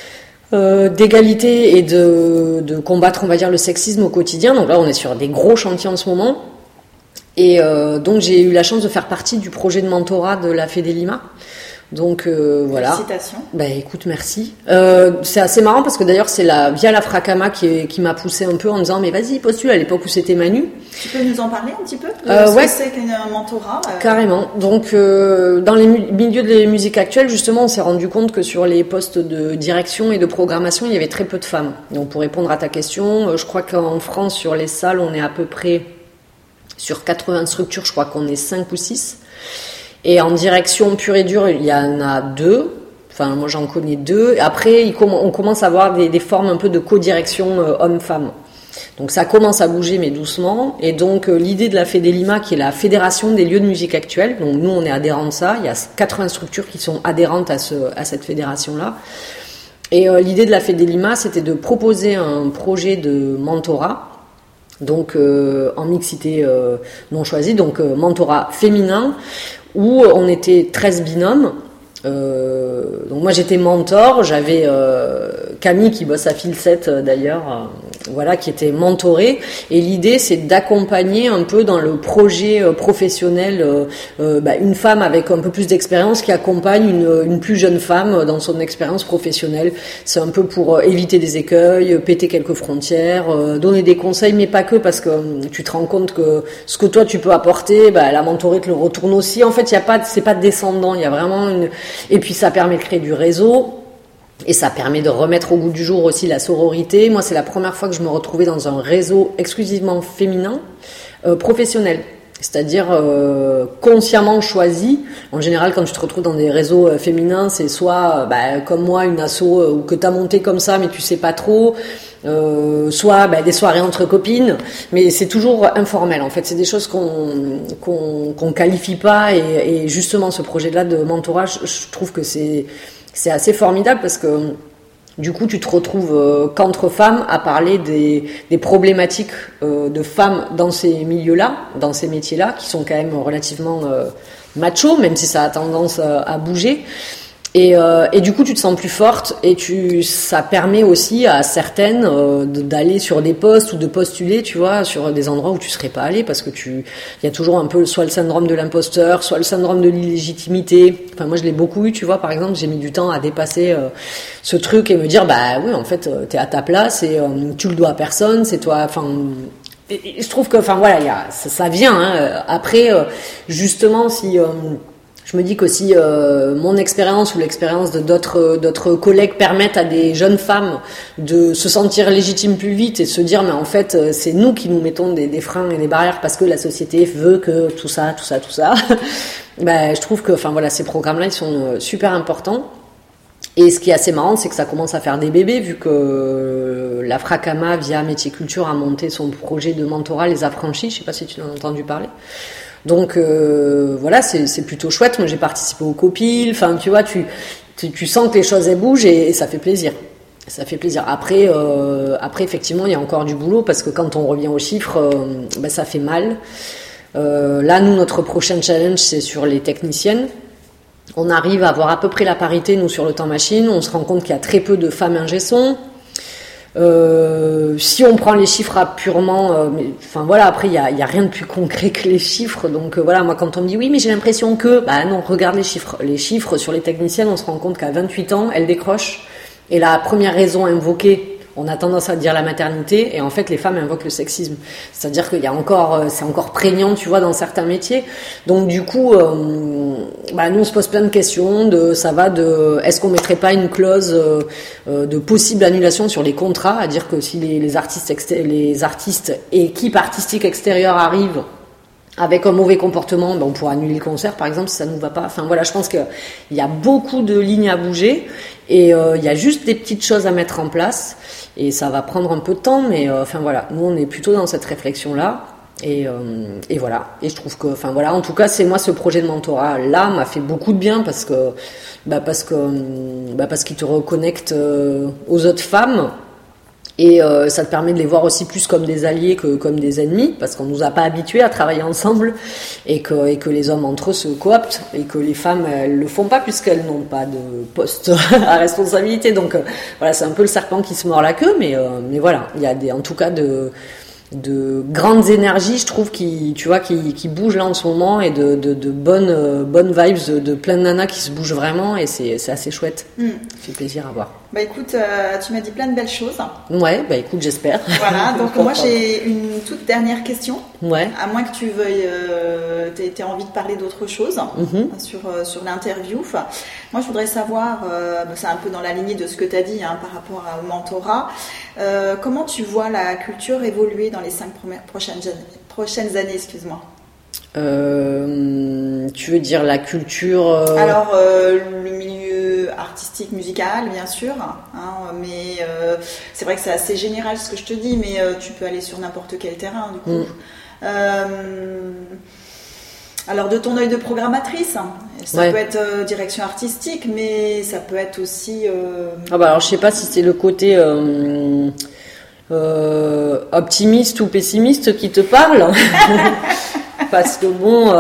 d'égalité et de combattre, on va dire, le sexisme au quotidien. Donc là, on est sur des gros chantiers en ce moment. Et donc, j'ai eu la chance de faire partie du projet de mentorat de la Fédélima. Donc voilà. Félicitations. Ben écoute, merci. C'est assez marrant parce que d'ailleurs c'est via la Fracama qui m'a poussé un peu en disant mais vas-y postule à l'époque où c'était Manu. Tu peux nous en parler un petit peu de ouais. ce que c'est qu'un mentorat Carrément. Donc dans les milieux de la musique actuelle justement on s'est rendu compte que sur les postes de direction et de programmation il y avait très peu de femmes. Donc pour répondre à ta question, je crois qu'en France sur les salles on est à peu près sur 80 structures, je crois qu'on est 5 ou 6. Et en direction pure et dure, il y en a 2. Enfin, moi, j'en connais 2. Après, on commence à avoir des formes un peu de co-direction homme-femme. Donc, ça commence à bouger, mais doucement. Et donc, l'idée de la Fédélima, qui est la Fédération des lieux de musique actuelle. Donc, nous, on est adhérents de ça. Il y a 80 structures qui sont adhérentes à cette fédération-là. Et l'idée de la Fédélima, c'était de proposer un projet de mentorat. Donc, en mixité non choisie. Donc, mentorat féminin. Où on était 13 binômes. Donc moi j'étais mentor, j'avais Camille qui bosse à Filset d'ailleurs, voilà, qui était mentorée. Et l'idée c'est d'accompagner un peu dans le projet professionnel une femme avec un peu plus d'expérience qui accompagne une plus jeune femme dans son expérience professionnelle. C'est un peu pour éviter des écueils, péter quelques frontières, donner des conseils, mais pas que, parce que tu te rends compte que ce que toi tu peux apporter, la mentorée te le retourne aussi. En fait, c'est pas descendant, il y a vraiment et puis ça permet de créer du réseau et ça permet de remettre au goût du jour aussi la sororité. Moi, c'est la première fois que je me retrouvais dans un réseau exclusivement féminin, professionnel. C'est-à-dire consciemment choisi. En général, quand tu te retrouves dans des réseaux féminins, c'est soit comme moi, une asso ou que t'as monté comme ça, mais tu sais pas trop. Soit des soirées entre copines, mais c'est toujours informel en fait, c'est des choses qu'on qualifie pas, et justement ce projet-là de mentorat, je trouve que c'est assez formidable parce que du coup tu te retrouves qu'entre femmes à parler des problématiques de femmes dans ces milieux-là, dans ces métiers-là qui sont quand même relativement machos, même si ça a tendance à bouger. Et du coup, tu te sens plus forte et ça permet aussi à certaines d'aller sur des postes ou de postuler, tu vois, sur des endroits où tu serais pas allé, parce que il y a toujours un peu soit le syndrome de l'imposteur, soit le syndrome de l'illégitimité. Enfin, moi, je l'ai beaucoup eu, tu vois. Par exemple, j'ai mis du temps à dépasser ce truc et me dire, oui, en fait, t'es à ta place et tu le dois à personne, c'est toi. Enfin, et je trouve que, enfin voilà, ça vient. Hein. Après, justement, si je me dis que si mon expérience ou l'expérience de d'autres collègues permettent à des jeunes femmes de se sentir légitimes plus vite et de se dire mais en fait c'est nous qui nous mettons des freins et des barrières parce que la société veut que tout ça je trouve que enfin voilà, ces programmes-là ils sont super importants. Et ce qui est assez marrant, c'est que ça commence à faire des bébés, vu que la Fracama, via Métier Culture, a monté son projet de mentorat Les Affranchis. Je sais pas si tu en as entendu parler. Donc voilà, c'est plutôt chouette. Moi, j'ai participé au Copil. Enfin, tu vois, tu sens que les choses elles bougent et ça fait plaisir. Ça fait plaisir. Après, effectivement, il y a encore du boulot parce que quand on revient aux chiffres, ça fait mal. Là, nous, notre prochain challenge, c'est sur les techniciennes. On arrive à avoir à peu près la parité, nous, sur le temps machine. On se rend compte qu'il y a très peu de femmes ingé son. Si on prend les chiffres purement, après il y a rien de plus concret que les chiffres. Donc moi quand on me dit oui mais j'ai l'impression que, non, regarde les chiffres sur les techniciennes, on se rend compte qu'à 28 ans elles décrochent. Et la première raison invoquée, on a tendance à dire la maternité, et en fait les femmes invoquent le sexisme. C'est-à-dire qu'il y a c'est encore prégnant, tu vois, dans certains métiers. Donc du coup, nous on se pose plein de questions. Est-ce qu'on mettrait pas une clause de possible annulation sur les contrats, à dire que si les artistes et équipes artistiques extérieures arrivent avec un mauvais comportement, on pourra annuler le concert, par exemple, si ça ne nous va pas. Je pense qu'il y a beaucoup de lignes à bouger et il y a juste des petites choses à mettre en place et ça va prendre un peu de temps, mais nous on est plutôt dans cette réflexion-là et voilà. Et je trouve que, en tout cas, c'est moi ce projet de mentorat-là m'a fait beaucoup de bien parce qu'il te reconnecte aux autres femmes. Et ça te permet de les voir aussi plus comme des alliés que comme des ennemis, parce qu'on nous a pas habitués à travailler ensemble, et que les hommes entre eux se cooptent, et que les femmes elles le font pas puisqu'elles n'ont pas de poste à responsabilité. Donc c'est un peu le serpent qui se mord la queue, mais voilà, il y a en tout cas de grandes énergies, je trouve, qui bougent là en ce moment, et de bonnes vibes, de plein de nanas qui se bougent vraiment, et c'est assez chouette. Ça fait plaisir à voir. Écoute, tu m'as dit plein de belles choses. Ouais, écoute, j'espère. Voilà, donc moi j'ai une toute dernière question. Ouais. À moins que tu veuilles, t'aies envie de parler d'autre chose sur l'interview. Moi je voudrais savoir, c'est un peu dans la lignée de ce que tu as dit par rapport au mentorat, comment tu vois la culture évoluer dans les 5 prochaines années, excuse-moi. Tu veux dire la culture Alors le milieu artistique, musical, bien sûr, mais c'est vrai que c'est assez général ce que je te dis, mais tu peux aller sur n'importe quel terrain du coup. Alors de ton œil de programmatrice, ça peut être direction artistique, mais ça peut être aussi... alors je sais pas si c'est le côté optimiste ou pessimiste qui te parle. Parce que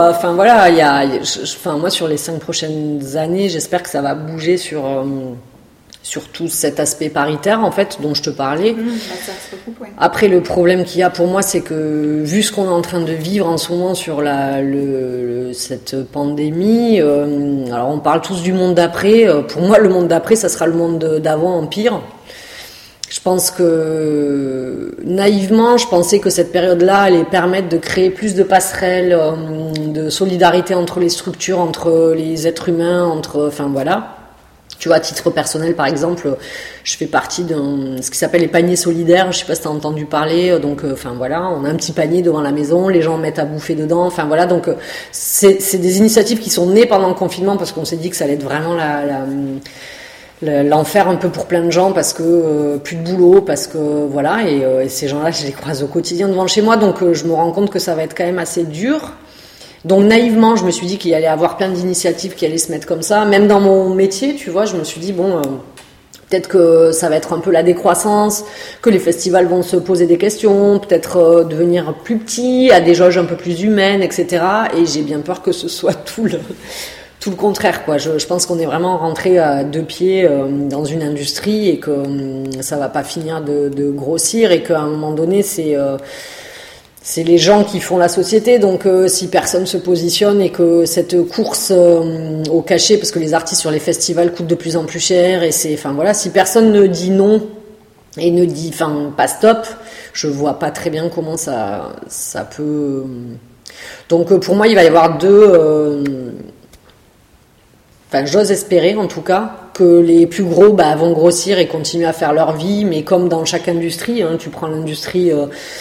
moi sur les 5 prochaines années, j'espère que ça va bouger sur tout cet aspect paritaire en fait dont je te parlais. Ça se recoupe, ouais. Après le problème qu'il y a pour moi, c'est que vu ce qu'on est en train de vivre en ce moment sur cette pandémie, alors on parle tous du monde d'après. Pour moi, le monde d'après, ça sera le monde d'avant en pire. Je pense que naïvement, je pensais que cette période-là allait permettre de créer plus de passerelles, de solidarité entre les structures, entre les êtres humains, Tu vois, à titre personnel, par exemple, je fais partie de ce qui s'appelle les paniers solidaires. Je sais pas si tu as entendu parler. Donc, on a un petit panier devant la maison, les gens mettent à bouffer dedans. Donc c'est des initiatives qui sont nées pendant le confinement parce qu'on s'est dit que ça allait être vraiment l'enfer un peu pour plein de gens parce que plus de boulot, parce que et ces gens-là, je les croise au quotidien devant chez moi. Donc, je me rends compte que ça va être quand même assez dur. Donc naïvement, je me suis dit qu'il allait y avoir plein d'initiatives qui allaient se mettre comme ça. Même dans mon métier, tu vois, je me suis dit, peut-être que ça va être un peu la décroissance, que les festivals vont se poser des questions, peut-être devenir plus petits, à des jauges un peu plus humaines, etc. Et j'ai bien peur que ce soit tout le contraire, quoi. Je pense qu'on est vraiment rentré à 2 pieds dans une industrie et que ça va pas finir de grossir et qu'à un moment donné, c'est les gens qui font la société, donc si personne se positionne et que cette course au cachet, parce que les artistes sur les festivals coûtent de plus en plus cher, et si personne ne dit non et ne dit pas stop, je vois pas très bien comment ça peut. Donc pour moi, il va y avoir j'ose espérer en tout cas que les plus gros vont grossir et continuer à faire leur vie, mais comme dans chaque industrie, tu prends l'industrie.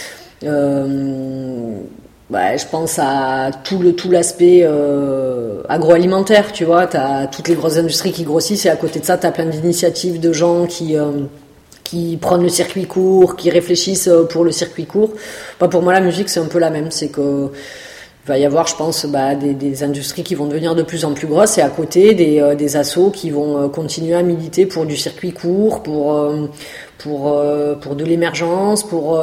Je pense à tout l'aspect agroalimentaire, tu vois, t'as toutes les grosses industries qui grossissent et à côté de ça t'as plein d'initiatives de gens qui prennent le circuit court, qui réfléchissent pour le circuit court. Pour moi la musique c'est un peu la même, c'est que il va y avoir, je pense, des industries qui vont devenir de plus en plus grosses et à côté des assos qui vont continuer à militer pour du circuit court, pour de l'émergence, pour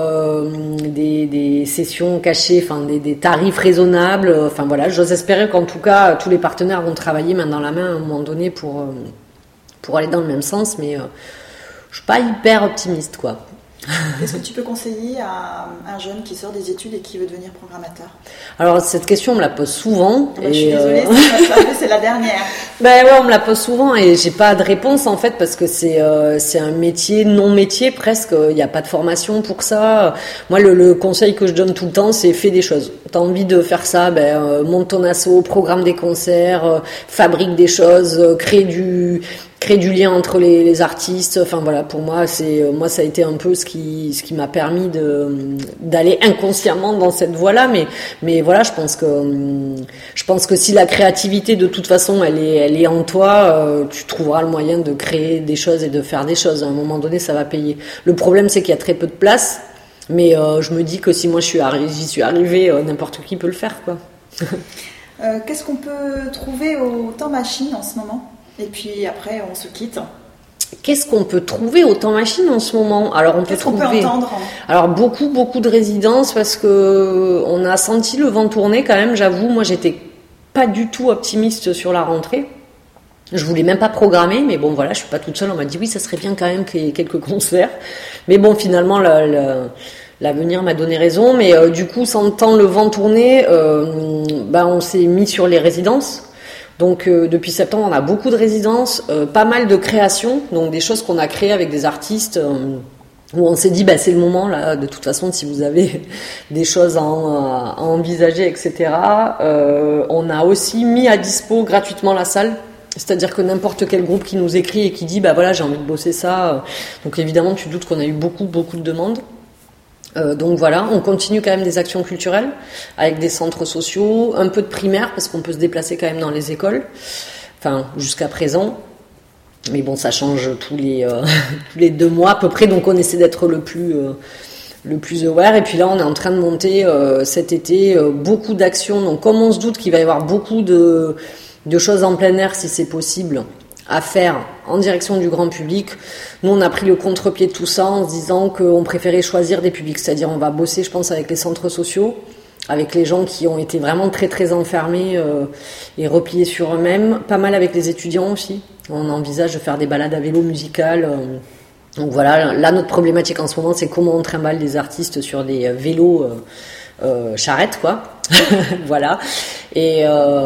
des sessions cachées, enfin des tarifs raisonnables. Enfin voilà, j'ose espérer qu'en tout cas tous les partenaires vont travailler main dans la main à un moment donné pour aller dans le même sens, mais je suis pas hyper optimiste, quoi. Qu'est-ce que tu peux conseiller à un jeune qui sort des études et qui veut devenir programmateur ? Alors cette question on me la pose souvent. Je suis désolée, c'est la dernière. Ouais, on me la pose souvent et j'ai pas de réponse en fait parce que c'est un métier non métier presque. Il n'y a pas de formation pour ça. Moi le conseil que je donne tout le temps c'est fais des choses. T'as envie de faire ça, monte ton asso, programme des concerts, fabrique des choses, crée du lien entre les artistes. Enfin voilà, pour moi ça a été un peu ce qui m'a permis d'aller inconsciemment dans cette voie-là, mais voilà, je pense que si la créativité de toute façon elle est en toi, tu trouveras le moyen de créer des choses et de faire des choses. À un moment donné, ça va payer. Le problème c'est qu'il y a très peu de place, mais je me dis que si moi j'y suis arrivée, n'importe qui peut le faire, quoi. Qu'est-ce qu'on peut trouver au Temps Machine en ce moment ? Et puis après, on se quitte. Qu'est-ce qu'on peut trouver au Temps Machine en ce moment ? Alors Qu'est-ce qu'on peut entendre ? Alors beaucoup de résidences parce que on a senti le vent tourner quand même. J'avoue, moi j'étais pas du tout optimiste sur la rentrée. Je voulais même pas programmer, mais bon voilà, je suis pas toute seule. On m'a dit oui, ça serait bien quand même qu'il y ait quelques concerts. Mais bon, finalement l'avenir m'a donné raison. Mais du coup, sentant le vent tourner, on s'est mis sur les résidences. Donc depuis septembre, on a beaucoup de résidences, pas mal de créations, donc des choses qu'on a créées avec des artistes où on s'est dit c'est le moment là, de toute façon, si vous avez des choses à envisager, etc. On a aussi mis à dispo gratuitement la salle. C'est-à-dire que n'importe quel groupe qui nous écrit et qui dit voilà, j'ai envie de bosser ça, donc évidemment tu doutes qu'on a eu beaucoup de demandes. Donc voilà, on continue quand même des actions culturelles avec des centres sociaux, un peu de primaire parce qu'on peut se déplacer quand même dans les écoles, enfin jusqu'à présent. Mais bon, ça change tous les 2 mois à peu près, donc on essaie d'être le plus aware. Et puis là, on est en train de monter cet été beaucoup d'actions. Donc comme on se doute qu'il va y avoir beaucoup de choses en plein air si c'est possible à faire en direction du grand public. Nous, on a pris le contre-pied de tout ça en se disant qu'on préférait choisir des publics. C'est-à-dire, on va bosser, je pense, avec les centres sociaux, avec les gens qui ont été vraiment très, très enfermés et repliés sur eux-mêmes. Pas mal avec les étudiants aussi. On envisage de faire des balades à vélo musicales. Donc voilà, là, notre problématique en ce moment, c'est comment on trimballe des artistes sur des vélos charrettes, quoi. Voilà. Et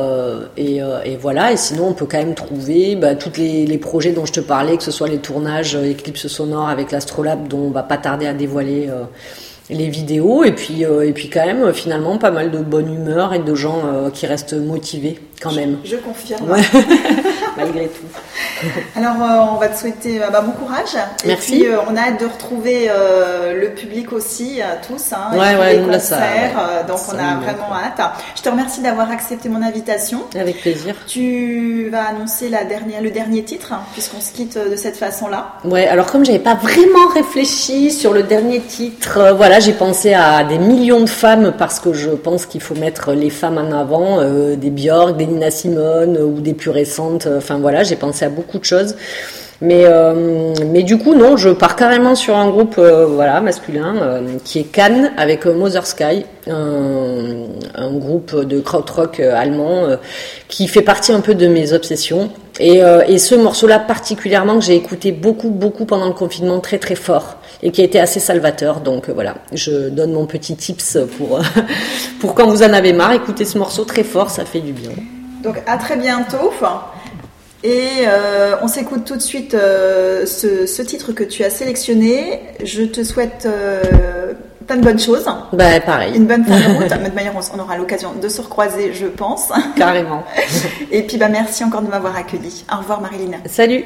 voilà. Et sinon, on peut quand même trouver tous les projets dont je te parlais, que ce soit les tournages Eclipse Sonore avec l'Astrolabe, dont on va pas tarder à dévoiler les vidéos. Et puis quand même, finalement, pas mal de bonne humeur et de gens qui restent motivés quand même. Je confirme. Ouais. Malgré tout. Alors, on va te souhaiter bon courage. Merci. Et puis, on a hâte de retrouver le public aussi, tous, ouais, les concerts. Ça, donc, on a vraiment hâte. Je te remercie d'avoir accepté mon invitation. Avec plaisir. Tu vas annoncer le dernier titre, puisqu'on se quitte de cette façon-là. Ouais, alors comme j'avais pas vraiment réfléchi sur le dernier titre, voilà, j'ai pensé à des millions de femmes parce que je pense qu'il faut mettre les femmes en avant, des Björk, des Nina Simone ou des plus récentes. Enfin voilà, j'ai pensé à beaucoup de choses. Mais du coup non, je pars carrément sur un groupe masculin qui est Cannes avec Mother Sky, un groupe de krautrock allemand qui fait partie un peu de mes obsessions. Et ce morceau-là particulièrement que j'ai écouté beaucoup pendant le confinement, très très fort, et qui a été assez salvateur. Donc voilà, je donne mon petit tips pour quand vous en avez marre, écoutez ce morceau très fort, ça fait du bien. Donc à très bientôt. Et on s'écoute tout de suite ce titre que tu as sélectionné. Je te souhaite plein de bonnes choses. Pareil. Une bonne fin de route. De toute manière, on aura l'occasion de se recroiser, je pense. Carrément. Et puis merci encore de m'avoir accueilli. Au revoir Marilyn. Salut.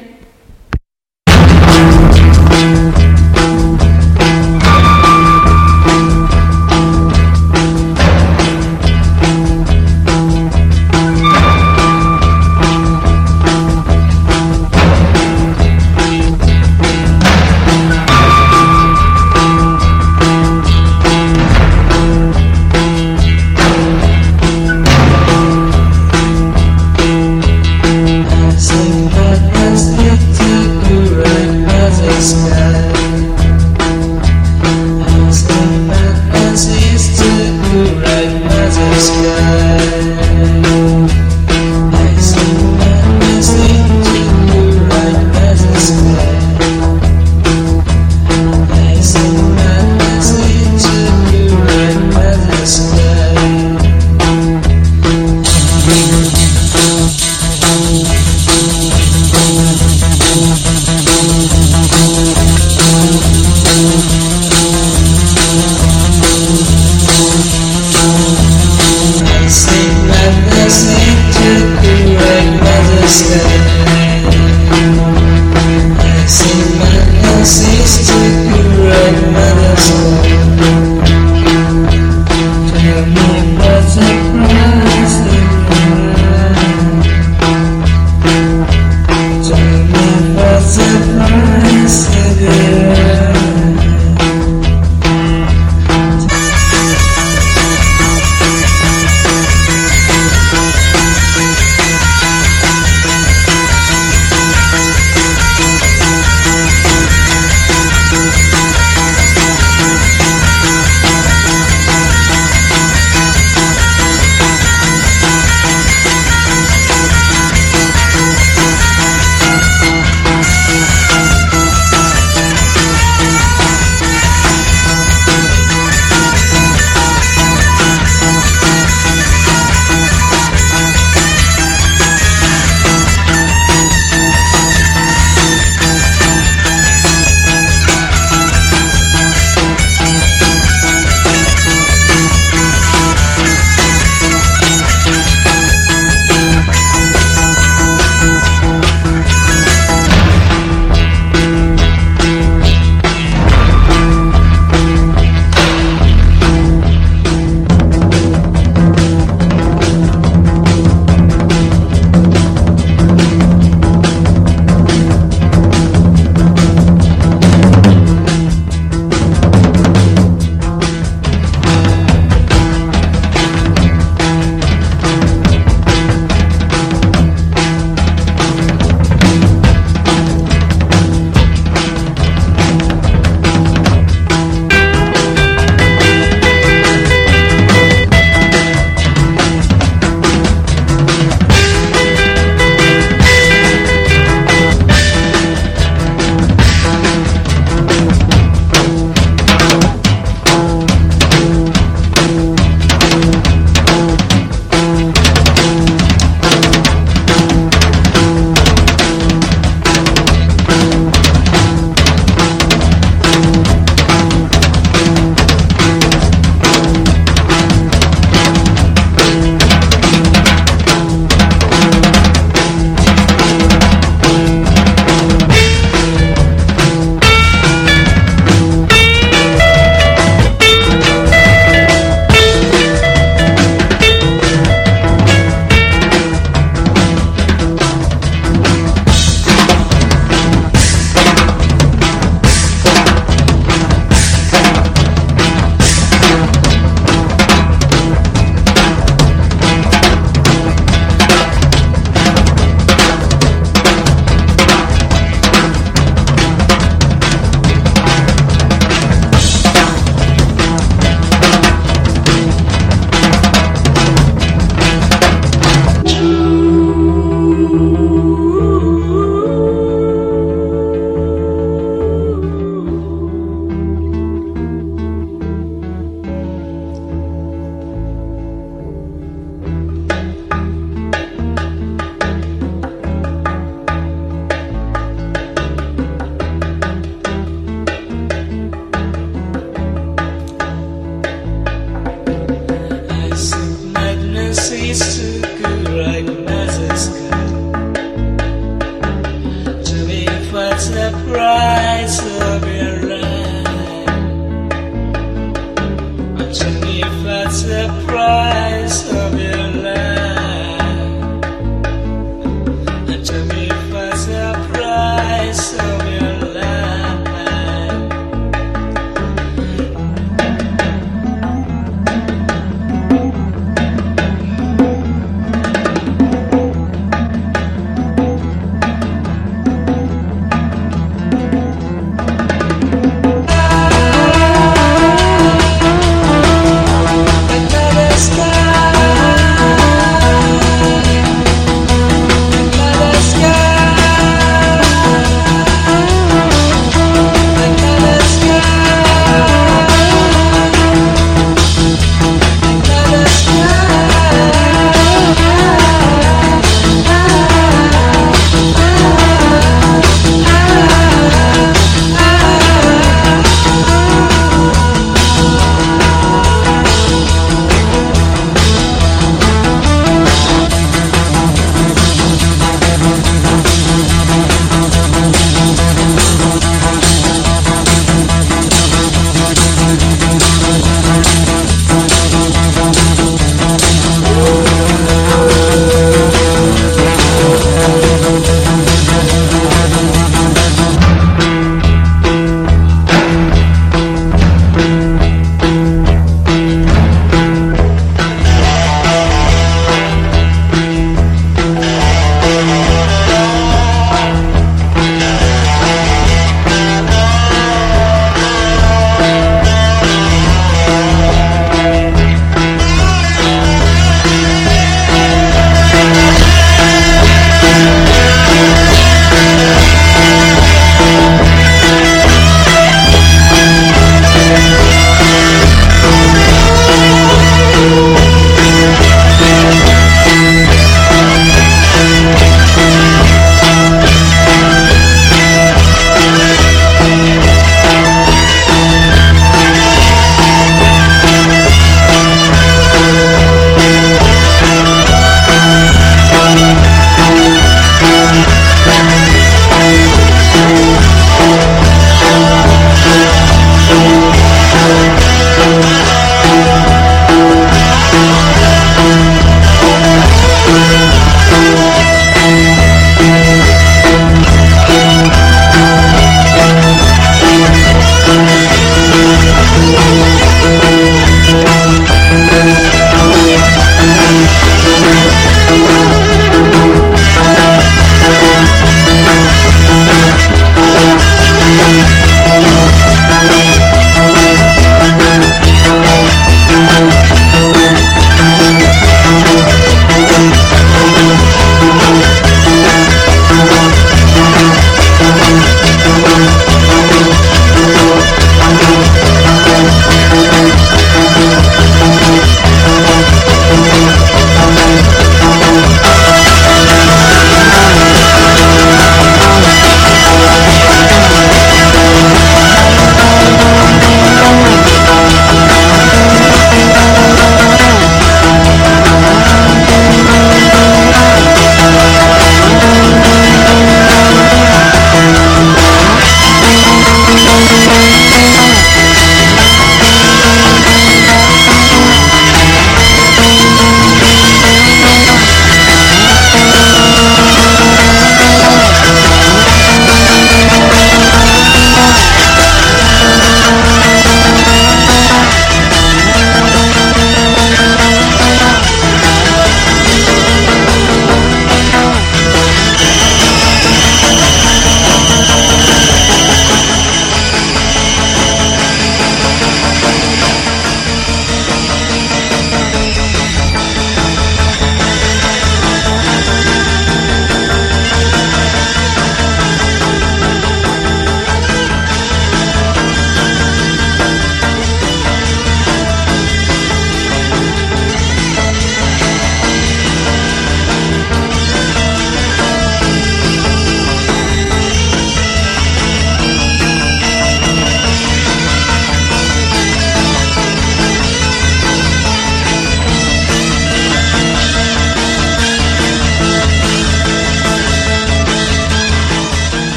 cry.